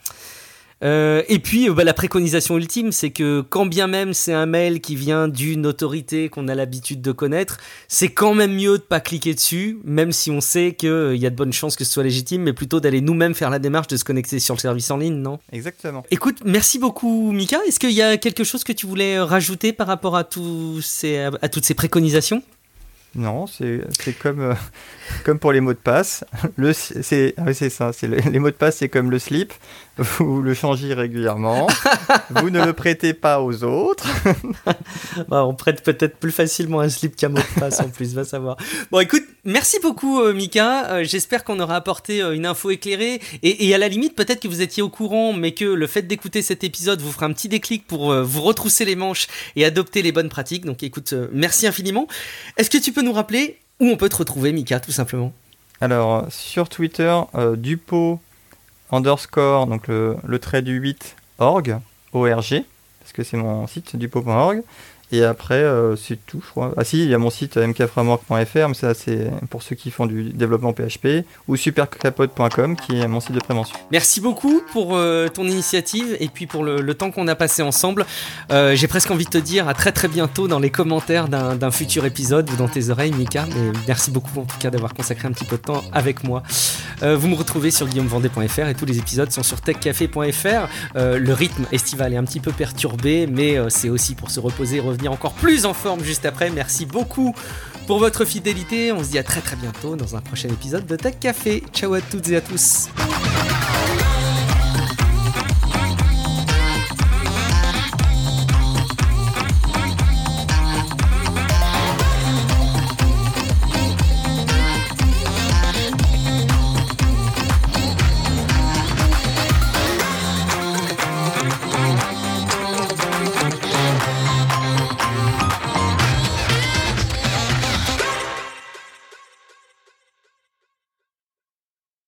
Et puis la préconisation ultime, c'est que quand bien même c'est un mail qui vient d'une autorité qu'on a l'habitude de connaître, c'est quand même mieux de pas cliquer dessus, même si on sait qu'il y a de bonnes chances que ce soit légitime, mais plutôt d'aller nous-mêmes faire la démarche de se connecter sur le service en ligne, non ? Exactement. Écoute, merci beaucoup Mika. Est-ce qu'il y a quelque chose que tu voulais rajouter par rapport à toutes ces préconisations ? Non, c'est comme pour les mots de passe. C'est ça. Les mots de passe, c'est comme le slip. Vous le changez régulièrement. Vous ne le prêtez pas aux autres. On prête peut-être plus facilement un slip qu'un mot de passe en plus, va savoir. Bon, écoute, merci beaucoup Mika. J'espère qu'on aura apporté une info éclairée. Et à la limite, peut-être que vous étiez au courant, mais que le fait d'écouter cet épisode vous fera un petit déclic pour vous retrousser les manches et adopter les bonnes pratiques. Donc écoute, merci infiniment. Est-ce que tu peux nous rappeler où on peut te retrouver, Mika, tout simplement ? Alors, sur Twitter, Dupo _ donc le trait du 8 org, ORG, parce que c'est mon site, dupo.org. Et après, c'est tout, je crois. Ah si, il y a mon site mkframework.fr, mais ça c'est pour ceux qui font du développement PHP, ou supercapote.com, qui est mon site de prévention. Merci beaucoup pour ton initiative et puis pour le temps qu'on a passé ensemble. J'ai presque envie de te dire à très très bientôt dans les commentaires d'un futur épisode ou dans tes oreilles, Mika. Mais merci beaucoup en tout cas d'avoir consacré un petit peu de temps avec moi. Vous me retrouvez sur guillaumevendée.fr et tous les épisodes sont sur techcafé.fr. Le rythme estival est un petit peu perturbé, mais c'est aussi pour se reposer et revenir encore plus en forme juste après. Merci beaucoup pour votre fidélité. On se dit à très très bientôt dans un prochain épisode de Tech Café. Ciao à toutes et à tous.